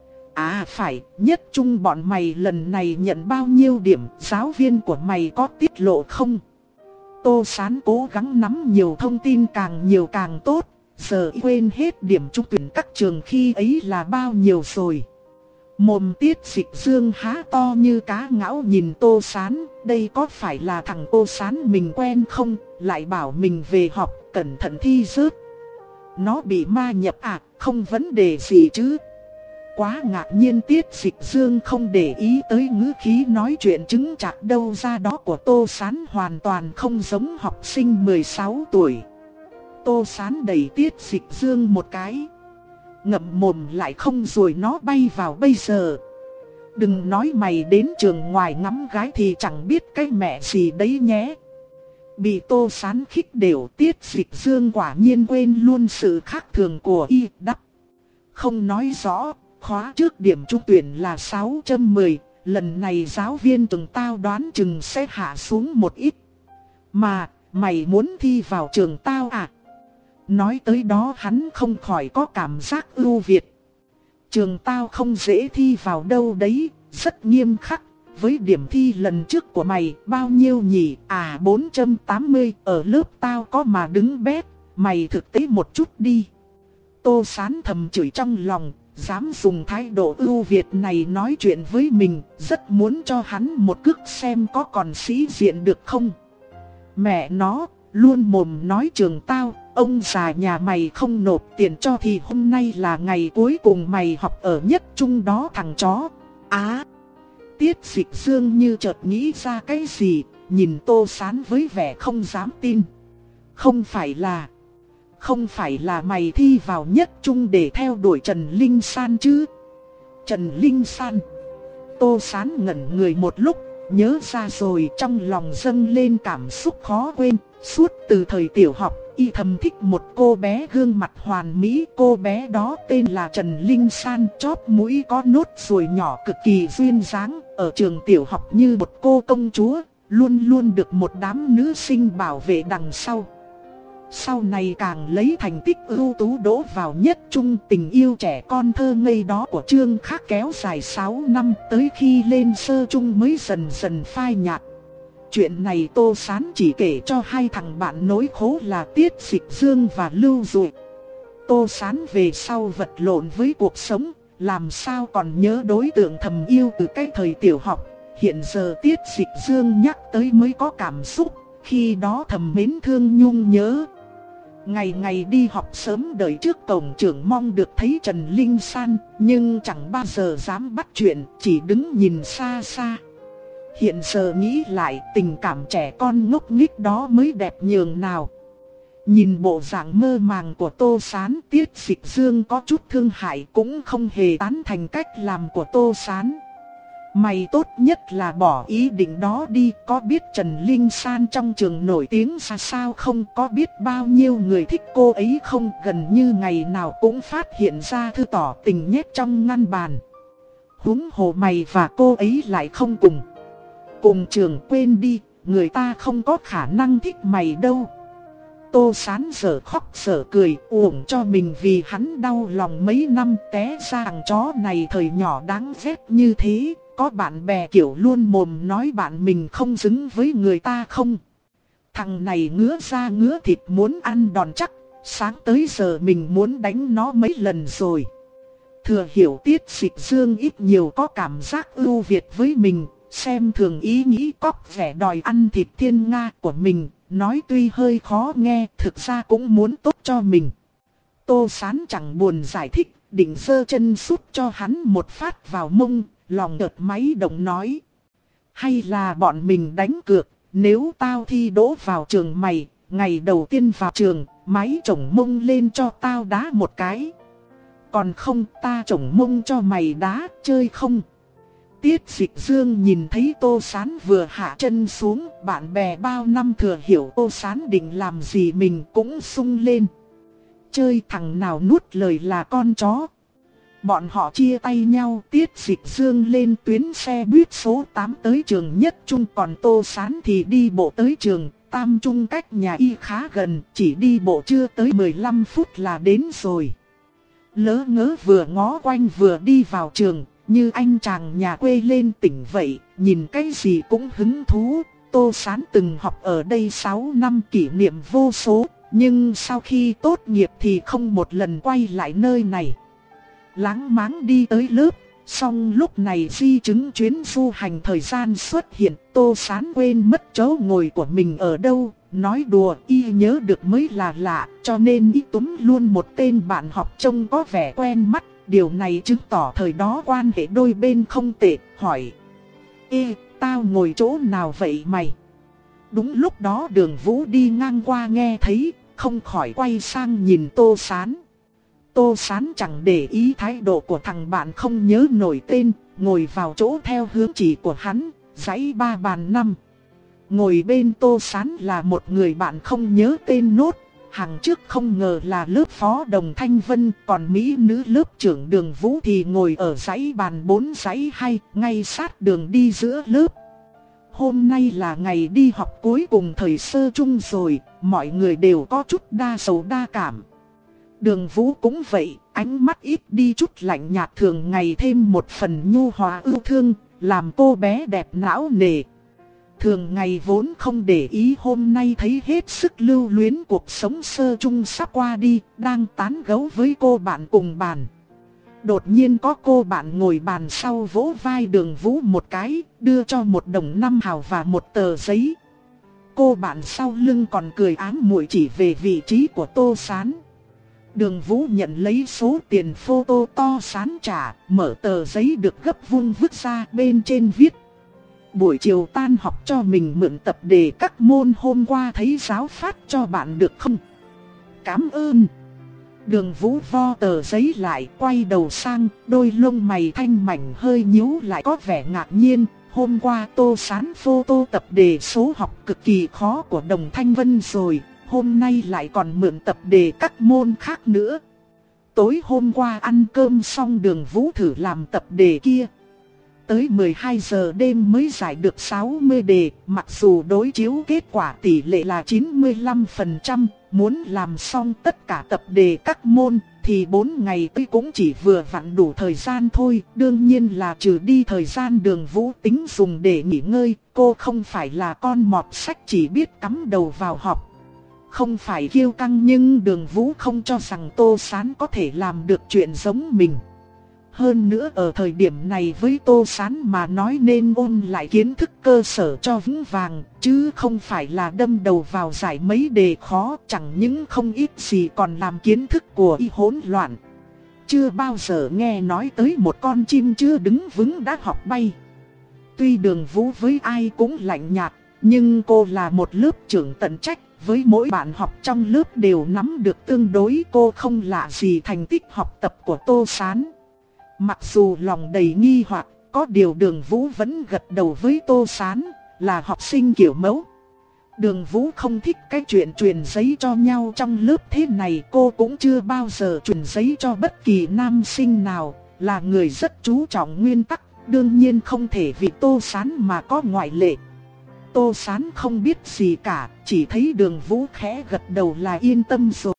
À phải, Nhất Trung bọn mày lần này nhận bao nhiêu điểm, giáo viên của mày có tiết lộ không? Tô Sán cố gắng nắm nhiều thông tin, càng nhiều càng tốt, giờ quên hết điểm trúng tuyển các trường khi ấy là bao nhiêu rồi. Mồm Tiết Dịch Dương há to như cá ngão nhìn Tô Sán, đây có phải là thằng Tô Sán mình quen không, lại bảo mình về học, cẩn thận thi rớt. Nó bị ma nhập à, không vấn đề gì chứ. Quá ngạc nhiên Tiết Dịch Dương không để ý tới ngữ khí nói chuyện chứng chạc đâu ra đó của Tô Sán hoàn toàn không giống học sinh mười sáu tuổi. Tô Sán đẩy Tiết Dịch Dương một cái. Ngậm mồm lại không rồi nó bay vào bây giờ. Đừng nói mày đến trường ngoài ngắm gái thì chẳng biết cái mẹ gì đấy nhé. Bị Tô Sán khích đều Tiết Dịch Dương quả nhiên quên luôn sự khác thường của y đắp. Không nói rõ, khóa trước điểm trúng tuyển là sáu trên mười, lần này giáo viên trường tao đoán chừng sẽ hạ xuống một ít. Mà, mày muốn thi vào trường tao à? Nói tới đó hắn không khỏi có cảm giác ưu việt. Trường tao không dễ thi vào đâu đấy, rất nghiêm khắc. Với điểm thi lần trước của mày bao nhiêu nhỉ? À bốn trăm tám mươi, ở lớp tao có mà đứng bét, mày thực tế một chút đi. Tô Sán thầm chửi trong lòng, dám dùng thái độ ưu việt này nói chuyện với mình, rất muốn cho hắn một cước xem có còn sĩ diện được không. Mẹ nó, luôn mồm nói trường tao, ông già nhà mày không nộp tiền cho thì hôm nay là ngày cuối cùng mày học ở nhất trung đó thằng chó. Á! Tiết Dịch Dương như chợt nghĩ ra cái gì, nhìn Tô Sán với vẻ không dám tin. Không phải là... Không phải là mày thi vào nhất trung để theo đuổi Trần Linh San chứ? Trần Linh San? Tô Sán ngẩn người một lúc, nhớ ra rồi trong lòng dâng lên cảm xúc khó quên. Suốt từ thời tiểu học, y thầm thích một cô bé gương mặt hoàn mỹ. Cô bé đó tên là Trần Linh San, chóp mũi có nốt ruồi nhỏ cực kỳ duyên dáng. Ở trường tiểu học như một cô công chúa, luôn luôn được một đám nữ sinh bảo vệ đằng sau. Sau này càng lấy thành tích ưu tú đỗ vào nhất trung. Tình yêu trẻ con thơ ngây đó của Trương Khắc kéo dài sáu năm, tới khi lên sơ trung mới dần dần phai nhạt. Chuyện này Tô Sán chỉ kể cho hai thằng bạn nối khố là Tiết Dịch Dương và Lưu Dụ. Tô Sán về sau vật lộn với cuộc sống, làm sao còn nhớ đối tượng thầm yêu từ cái thời tiểu học. Hiện giờ Tiết Dịch Dương nhắc tới mới có cảm xúc, khi đó thầm mến thương nhung nhớ. Ngày ngày đi học sớm đợi trước cổng trường mong được thấy Trần Linh San, nhưng chẳng bao giờ dám bắt chuyện, chỉ đứng nhìn xa xa. Hiện giờ nghĩ lại, tình cảm trẻ con ngốc nghếch đó mới đẹp nhường nào. Nhìn bộ dạng mơ màng của Tô Sán, Tiết Dịch Dương có chút thương hại, cũng không hề tán thành cách làm của Tô Sán. Mày tốt nhất là bỏ ý định đó đi, có biết Trần Linh San trong trường nổi tiếng ra sao không, có biết bao nhiêu người thích cô ấy không, gần như ngày nào cũng phát hiện ra thư tỏ tình nhét trong ngăn bàn. Huống hồ mày và cô ấy lại không cùng. Cùng trường, quên đi, người ta không có khả năng thích mày đâu. Tô Sán giờ khóc giờ cười, uổng cho mình vì hắn đau lòng mấy năm. Té ra thằng chó này thời nhỏ đáng ghét như thế. Có bạn bè kiểu luôn mồm nói bạn mình không xứng với người ta không. Thằng này ngứa da ngứa thịt muốn ăn đòn chắc. Sáng tới giờ mình muốn đánh nó mấy lần rồi. Thừa hiểu Tiết Dịch Dương ít nhiều có cảm giác ưu việt với mình. Xem thường ý nghĩ cóc vẻ đòi ăn thịt thiên nga của mình. Nói tuy hơi khó nghe, thực ra cũng muốn tốt cho mình. Tô Sán chẳng buồn giải thích, định giơ chân sút cho hắn một phát vào mông. Lòng chợt máy động nói: hay là bọn mình đánh cược, nếu tao thi đỗ vào trường mày, ngày đầu tiên vào trường, máy chổng mông lên cho tao đá một cái. Còn không, ta chổng mông cho mày đá, chơi không? Tiết Dịch Dương nhìn thấy Tô Sán vừa hạ chân xuống, bạn bè bao năm thừa hiểu Tô Sán định làm gì mình cũng sung lên. Chơi thằng nào nuốt lời là con chó. Bọn họ chia tay nhau, Tiết Dịch Dương lên tuyến xe buýt số tám tới trường nhất trung, còn Tô Sán thì đi bộ tới trường tam trung, cách nhà y khá gần, chỉ đi bộ chưa tới mười lăm phút là đến rồi. Lỡ ngớ vừa ngó quanh vừa đi vào trường, như anh chàng nhà quê lên tỉnh vậy, nhìn cái gì cũng hứng thú. Tô Sán từng học ở đây sáu năm, kỷ niệm vô số, nhưng sau khi tốt nghiệp thì không một lần quay lại nơi này. Láng máng đi tới lớp, Song lúc này di chứng chuyến du hành thời gian xuất hiện, Tô Sán quên mất chỗ ngồi của mình ở đâu. Nói đùa y nhớ được mới là lạ, cho nên y túm luôn một tên bạn học trông có vẻ quen mắt. Điều này chứng tỏ thời đó quan hệ đôi bên không tệ, hỏi: Ê, tao ngồi chỗ nào vậy mày? Đúng lúc đó Đường Vũ đi ngang qua nghe thấy, không khỏi quay sang nhìn Tô Sán. Tô Sán chẳng để ý thái độ của thằng bạn không nhớ nổi tên, ngồi vào chỗ theo hướng chỉ của hắn, dãy ba bàn năm. Ngồi bên Tô Sán là một người bạn không nhớ tên nốt. Hàng trước không ngờ là lớp phó Đồng Thanh Vân, còn mỹ nữ lớp trưởng Đường Vũ thì ngồi ở dãy bàn bốn dãy hai, ngay sát đường đi giữa lớp. Hôm nay là ngày đi học cuối cùng thời sơ chung rồi, mọi người đều có chút đa sầu đa cảm. Đường Vũ cũng vậy, ánh mắt ít đi chút lạnh nhạt, thường ngày thêm một phần nhu hòa ưu thương, làm cô bé đẹp não nề. Thường ngày vốn không để ý, hôm nay thấy hết sức lưu luyến cuộc sống sơ chung sắp qua đi, đang tán gẫu với cô bạn cùng bàn. Đột nhiên có cô bạn ngồi bàn sau vỗ vai Đường Vũ một cái, đưa cho một đồng năm hào và một tờ giấy. Cô bạn sau lưng còn cười ám muội chỉ về vị trí của Tô Sán. Đường Vũ nhận lấy số tiền photo to Sán trả, mở tờ giấy được gấp vung vứt ra, bên trên viết: Buổi chiều tan học cho mình mượn tập đề các môn hôm qua thấy giáo phát cho bạn được không? Cảm ơn. Đường Vũ vo tờ giấy lại, quay đầu sang, đôi lông mày thanh mảnh hơi nhíu lại có vẻ ngạc nhiên. Hôm qua Tô Sán photo tập đề số học cực kỳ khó của Đồng Thanh Vân rồi, hôm nay lại còn mượn tập đề các môn khác nữa. Tối hôm qua ăn cơm xong Đường Vũ thử làm tập đề kia. Tới mười hai giờ đêm mới giải được sáu mươi đề, mặc dù đối chiếu kết quả tỷ lệ là chín mươi lăm phần trăm, muốn làm xong tất cả tập đề các môn thì bốn ngày tới cũng chỉ vừa vặn đủ thời gian thôi. Đương nhiên là trừ đi thời gian Đường Vũ tính dùng để nghỉ ngơi, cô không phải là con mọt sách chỉ biết cắm đầu vào học. Không phải kiêu căng, nhưng Đường Vũ không cho rằng Tô Sán có thể làm được chuyện giống mình. Hơn nữa ở thời điểm này với Tô Sán mà nói nên ôn lại kiến thức cơ sở cho vững vàng, chứ không phải là đâm đầu vào giải mấy đề khó. Chẳng những không ít gì còn làm kiến thức của y hỗn loạn. Chưa bao giờ nghe nói tới một con chim chưa đứng vững đã học bay. Tuy Đường Vũ với ai cũng lạnh nhạt, nhưng cô là một lớp trưởng tận trách, với mỗi bạn học trong lớp đều nắm được tương đối. Cô không lạ gì thành tích học tập của Tô Sán. Mặc dù lòng đầy nghi hoặc, có điều Đường Vũ vẫn gật đầu với Tô Sán, là học sinh kiểu mẫu. Đường Vũ không thích cái chuyện truyền giấy cho nhau trong lớp thế này, cô cũng chưa bao giờ truyền giấy cho bất kỳ nam sinh nào, là người rất chú trọng nguyên tắc, đương nhiên không thể vì Tô Sán mà có ngoại lệ. Tô Sán không biết gì cả, chỉ thấy Đường Vũ khẽ gật đầu là yên tâm rồi.